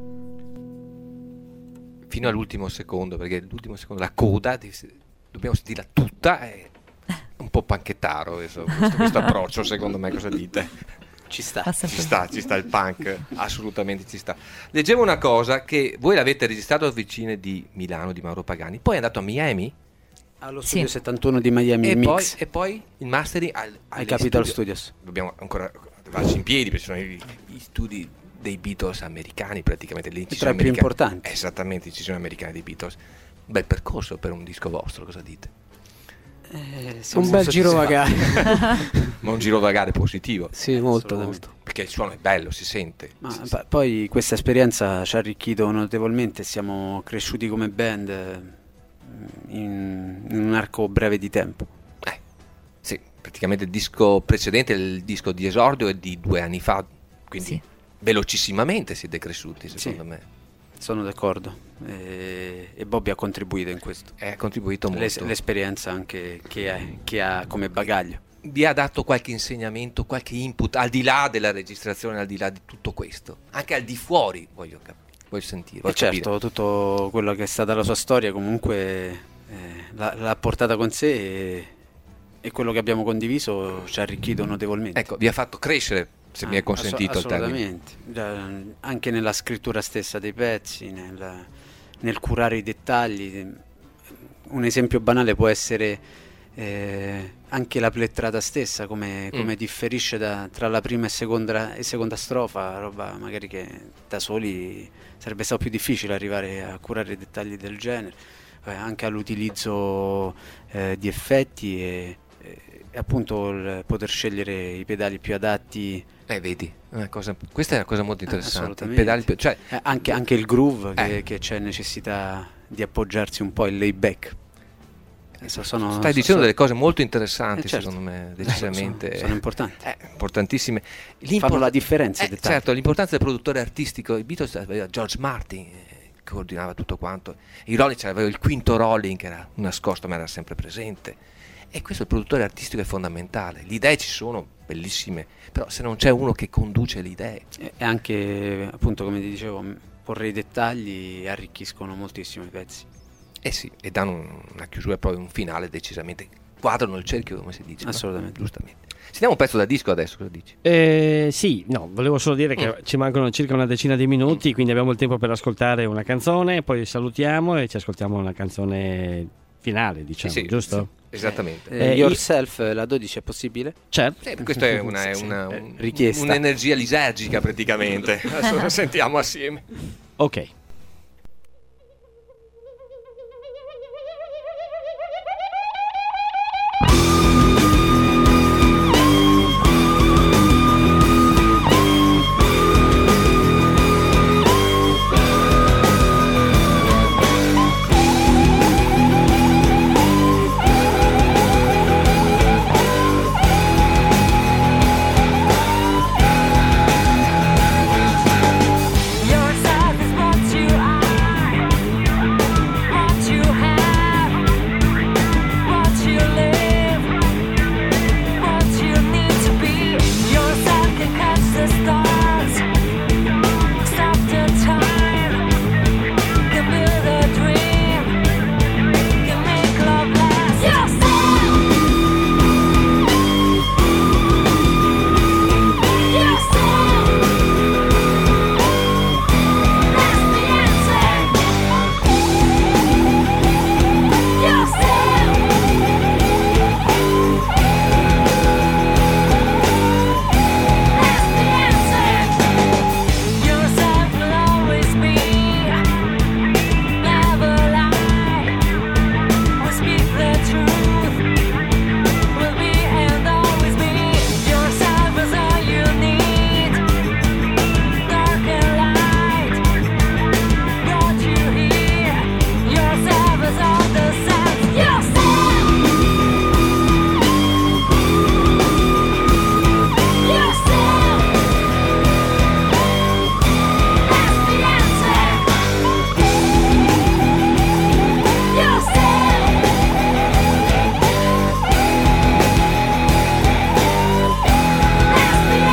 Fino all'ultimo secondo, perché l'ultimo secondo, la coda, dobbiamo sentirla tutta, è un po' panchettaro questo approccio, secondo me. Cosa dite?
Ci sta.
Ci sta il punk, assolutamente ci sta. Leggevo una cosa, che voi l'avete registrato vicine di Milano, di Mauro Pagani, poi è andato a Miami
Allo studio 71 di Miami Mix.
e poi il mastering
ai Capitol Studios.
Dobbiamo ancora levarci in piedi, perché sono i studi dei Beatles americani, praticamente le
Tra i più importanti.
Esattamente, incisioni americane dei Beatles. Bel percorso per un disco vostro, cosa dite?
Un bel girovagare.
Ma un girovagare positivo.
Sì, molto.
Perché il suono è bello, si sente.
Poi questa esperienza ci ha arricchito notevolmente, siamo cresciuti come band in un arco breve di tempo.
Sì, praticamente il disco precedente, il disco di esordio è di 2 anni fa, quindi velocissimamente siete cresciuti, secondo me.
Sono d'accordo, e Bobby ha contribuito in questo.
Ha contribuito molto.
L'esperienza anche che ha come bagaglio.
vi ha dato qualche insegnamento, qualche input, al di là della registrazione, al di là di tutto questo, anche al di fuori, voglio sentire.
Certo, tutto quello che è stata la sua storia comunque l'ha portata con sé e quello che abbiamo condiviso ci ha arricchito notevolmente.
Ecco, vi ha fatto crescere, se mi è consentito il termine.
Assolutamente, anche nella scrittura stessa dei pezzi, nel curare i dettagli. Un esempio banale può essere anche la plettrata stessa, come differisce tra la prima e seconda strofa, roba magari che da soli sarebbe stato più difficile arrivare a curare dettagli del genere, anche all'utilizzo di effetti e appunto il poter scegliere i pedali più adatti.
Vedi, questa è una cosa molto interessante. I pedali cioè,
anche il groove che c'è necessità di appoggiarsi un po', il layback.
Stai dicendo delle cose molto interessanti,
certo.
Secondo me, decisamente
sono importanti,
importantissime.
Fanno la differenza.
Certo, l'importanza del produttore artistico. I Beatles aveva George Martin che coordinava tutto quanto, i Rolling aveva il quinto Rolling che era nascosto ma era sempre presente, e questo il produttore artistico è fondamentale. Le idee ci sono bellissime, però se non c'è uno che conduce le idee,
e anche appunto, come ti dicevo, porre i dettagli arricchiscono moltissimo i pezzi.
Sì, e danno una chiusura e poi un finale decisamente, quadrano il cerchio, come si dice.
Assolutamente,
no? Giustamente. Sentiamo un pezzo da disco adesso, cosa dici?
Sì, no, volevo solo dire che ci mancano circa una decina di minuti, quindi abbiamo il tempo per ascoltare una canzone, poi salutiamo e ci ascoltiamo una canzone finale, diciamo,
sì,
giusto?
Sì, esattamente.
Yourself, la 12 è possibile?
Certo.
Questa è una
richiesta.
Un'energia lisergica praticamente. Adesso la sentiamo assieme.
Ok.
Yourself is what you are, what you have, what you live, what you need to be. Yourself can catch the stars, stop the time, can build a dream, can make love last. Yourself, that's the answer. Yourself, that's the answer. Yourself will always be, never lie. Will speak the truth, will be and always be. Yourself is all you need, dark and light. Brought you here. Yourself is all the signs. Yourself, yourself, that's the answer. Yourself, that's the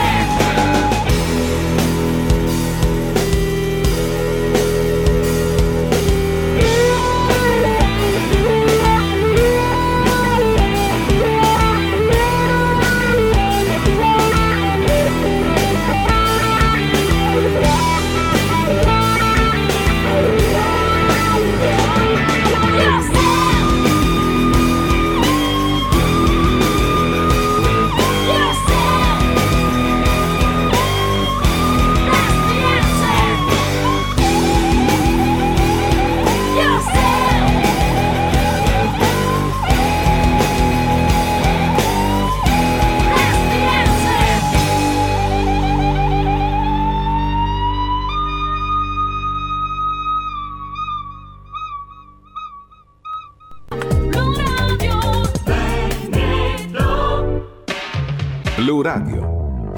Blu Radio.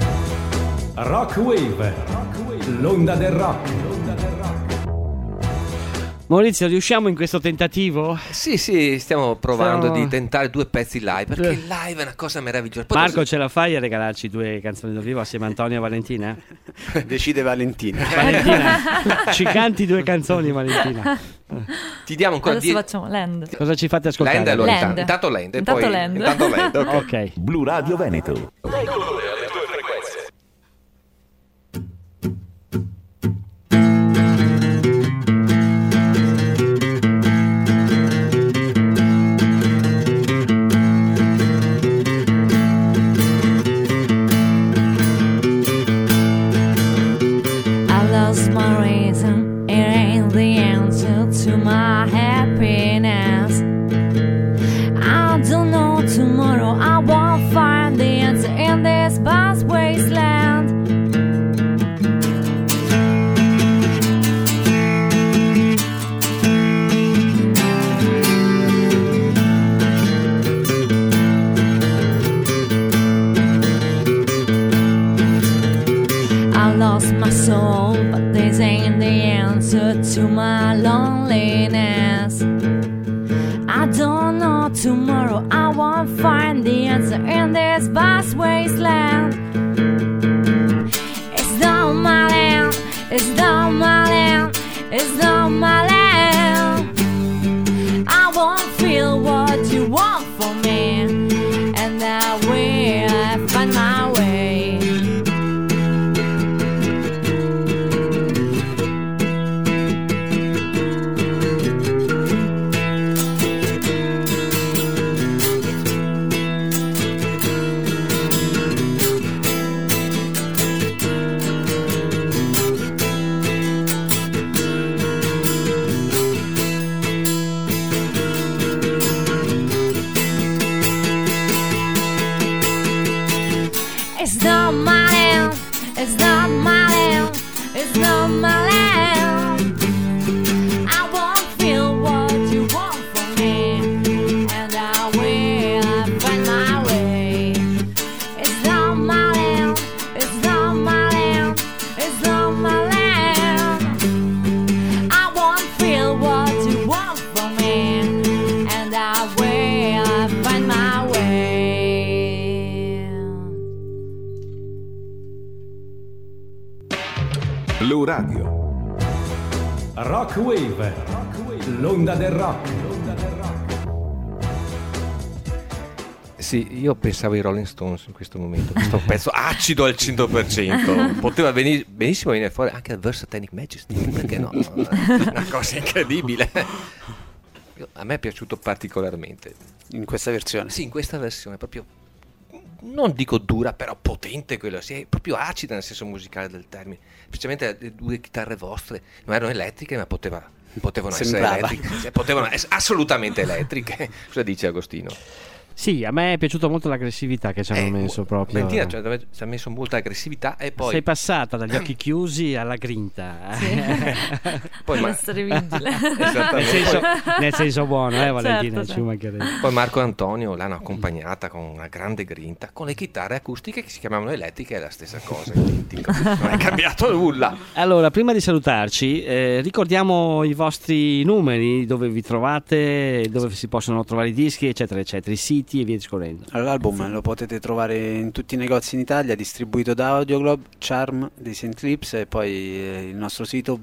Rock Wave, l'onda del rock.
Maurizio, riusciamo in questo tentativo?
Sì, stiamo provando di tentare 2 pezzi live, perché il live è una cosa meravigliosa. Poi
Marco, ce la fai a regalarci 2 canzoni dal vivo assieme a Antonio e Valentina?
Decide Valentina.
Valentina, ci canti 2 canzoni, Valentina.
Ti diamo ancora
Adesso facciamo Land.
Cosa ci fate ascoltare?
Land, allora,
Land.
intanto Land e
Intanto
poi
Land.
intanto Land, ok.
Ok.
Blu Radio Veneto.
I lost my reason, it ain't the answer to my happiness. I don't know tomorrow, I won't find the answer in this vast wasteland. I lost my soul, but this ain't the answer to my loneliness. I don't know tomorrow, I won't find the answer in this vast wasteland. It's not my land, it's not my land, it's not my land. I won't feel what you want from me, and I will find my way. It's not my land, it's not my land, it's not my land. I won't feel what you want from me, and I will find my way. It's not my land, it's not my land, it's not my land. I won't feel what you want from me, and I will find my way.
Blu Radio.
Rock Wave, l'onda del rock.
Sì, io pensavo ai Rolling Stones in questo momento, questo pezzo acido al 100%, poteva benissimo venire fuori anche al Versatanic Majesty, perché no? Una cosa incredibile. A me è piaciuto particolarmente.
In questa versione?
Sì, in questa versione, proprio, non dico dura, però potente, quella, sì, è proprio acida nel senso musicale del termine, specialmente le 2 chitarre vostre, non erano elettriche ma potevano
Sembrava.
essere elettriche, cioè, potevano essere assolutamente elettriche. Cosa dice Agostino?
Sì, a me è piaciuta molto l'aggressività che ci hanno messo proprio.
Valentina ci ha messo molta aggressività e poi
Sei passata dagli occhi chiusi alla grinta.
poi
essere vigile.
Esattamente.
Nel senso buono, Valentina,
Certo,
ci mancherebbe.
Poi Marco e Antonio l'hanno accompagnata con una grande grinta, con le chitarre acustiche che si chiamavano elettriche, è la stessa cosa, identico. Non è cambiato nulla.
Allora, prima di salutarci, ricordiamo i vostri numeri, dove vi trovate, dove si possono trovare i dischi, eccetera, eccetera, i siti e via discorrendo.
Allora, l'album lo potete trovare in tutti i negozi in Italia, distribuito da Audioglobe, Charm di St. Clips, e poi il nostro sito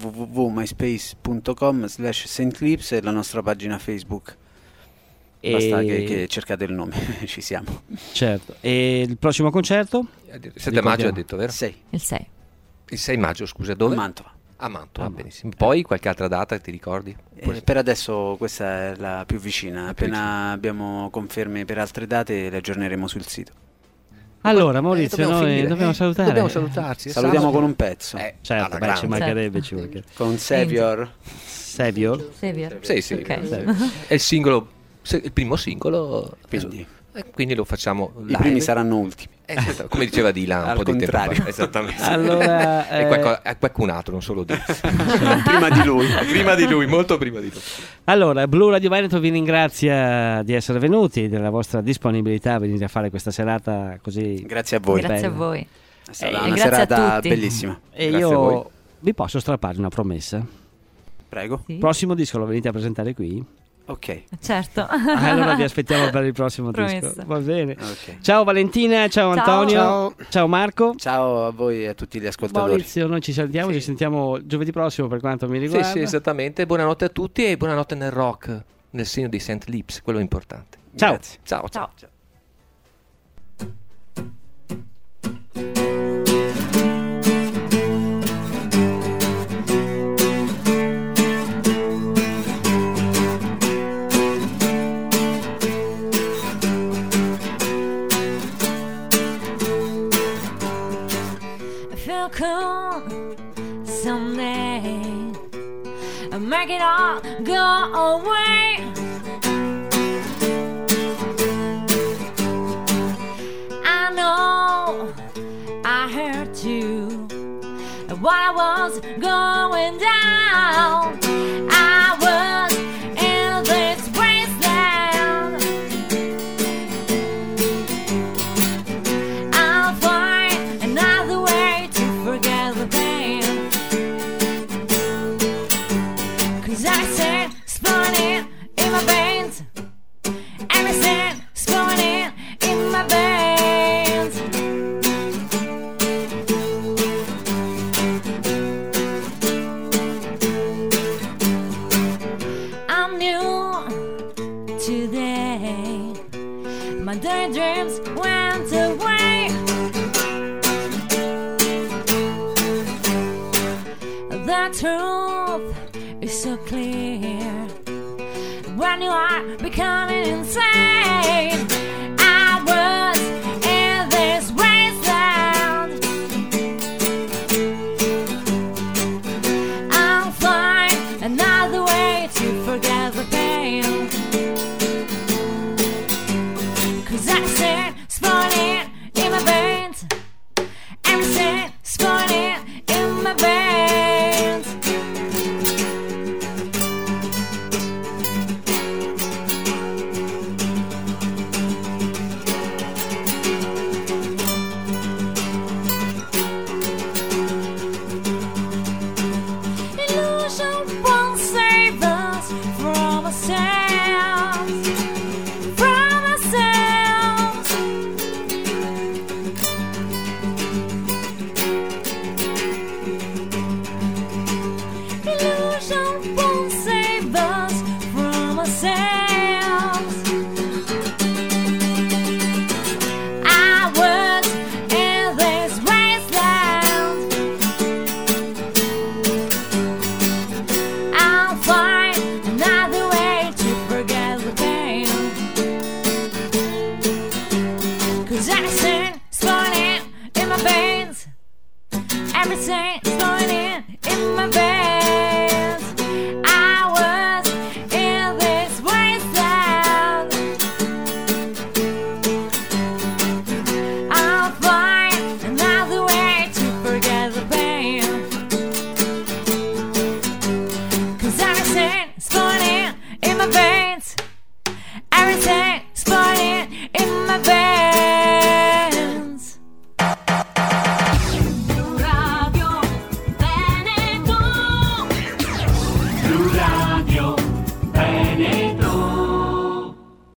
www.myspace.com/St. Clips e la nostra pagina Facebook. Basta che cercate il nome, ci siamo.
Certo. E il prossimo concerto?
7 maggio ha detto, vero?
6.
Il 6.
Il 6 maggio, scusa, dove?
Mantova.
A Mantova, benissimo. Poi qualche altra data ti ricordi?
Per adesso questa è la più vicina, appena abbiamo conferme per altre date le aggiorneremo sul sito.
Allora Maurizio, noi dobbiamo salutare.
Dobbiamo salutarci.
Salutiamo con un pezzo.
Certo, beh, ci mancherebbe, ci mancherebbe.
Con Savior.
Savior?
Sì.
Okay.
È il singolo, il primo singolo. Quindi lo facciamo live.
I primi saranno ultimi.
Come diceva Dylan un po' di tempo fa. Esattamente.
Allora,
è qualcun altro, non solo Dylan.
Prima di lui.
Prima di lui, molto prima di lui.
Allora, Blu Radio Veneto vi ringrazia di essere venuti, della vostra disponibilità a venire a fare questa serata così.
Grazie a voi.
Grazie a voi.
È stata una
grazie
serata
a tutti.
bellissima.
E
Grazie a voi.
io vi posso strappare una promessa?
Prego.
Sì.
Prossimo disco lo venite a presentare qui?
Ok.
Certo.
Allora vi aspettiamo per il prossimo
Promesso.
disco. Va bene.
Ok.
Ciao Valentina, ciao
Ciao.
Antonio,
Ciao.
ciao Marco.
Ciao a voi e a tutti gli ascoltatori.
Maurizio, noi ci salutiamo,
Sì.
ci sentiamo giovedì prossimo per quanto mi
Sì,
riguarda.
sì, esattamente. Buonanotte a tutti e buonanotte nel rock, nel segno di St. Lips, quello è importante.
Ciao.
Grazie.
Ciao, ciao.
Ciao.
I feel cool someday. I make it all go away. I know I hurt you while I was going down. I was in this wasteland. I'll find another way to forget the pain. 'Cause I said spawning in my veins. Everything spawning in my veins. I'm new today. My daydreams went away. The truth is so clear when you are becoming insane. I was in this wasteland. I'll find another way to forget the pain. 'Cause I said spawning in my veins. Everything spawning in my veins. Illusion won't save us from ourselves. From ourselves. Illusion won't save us from ourselves.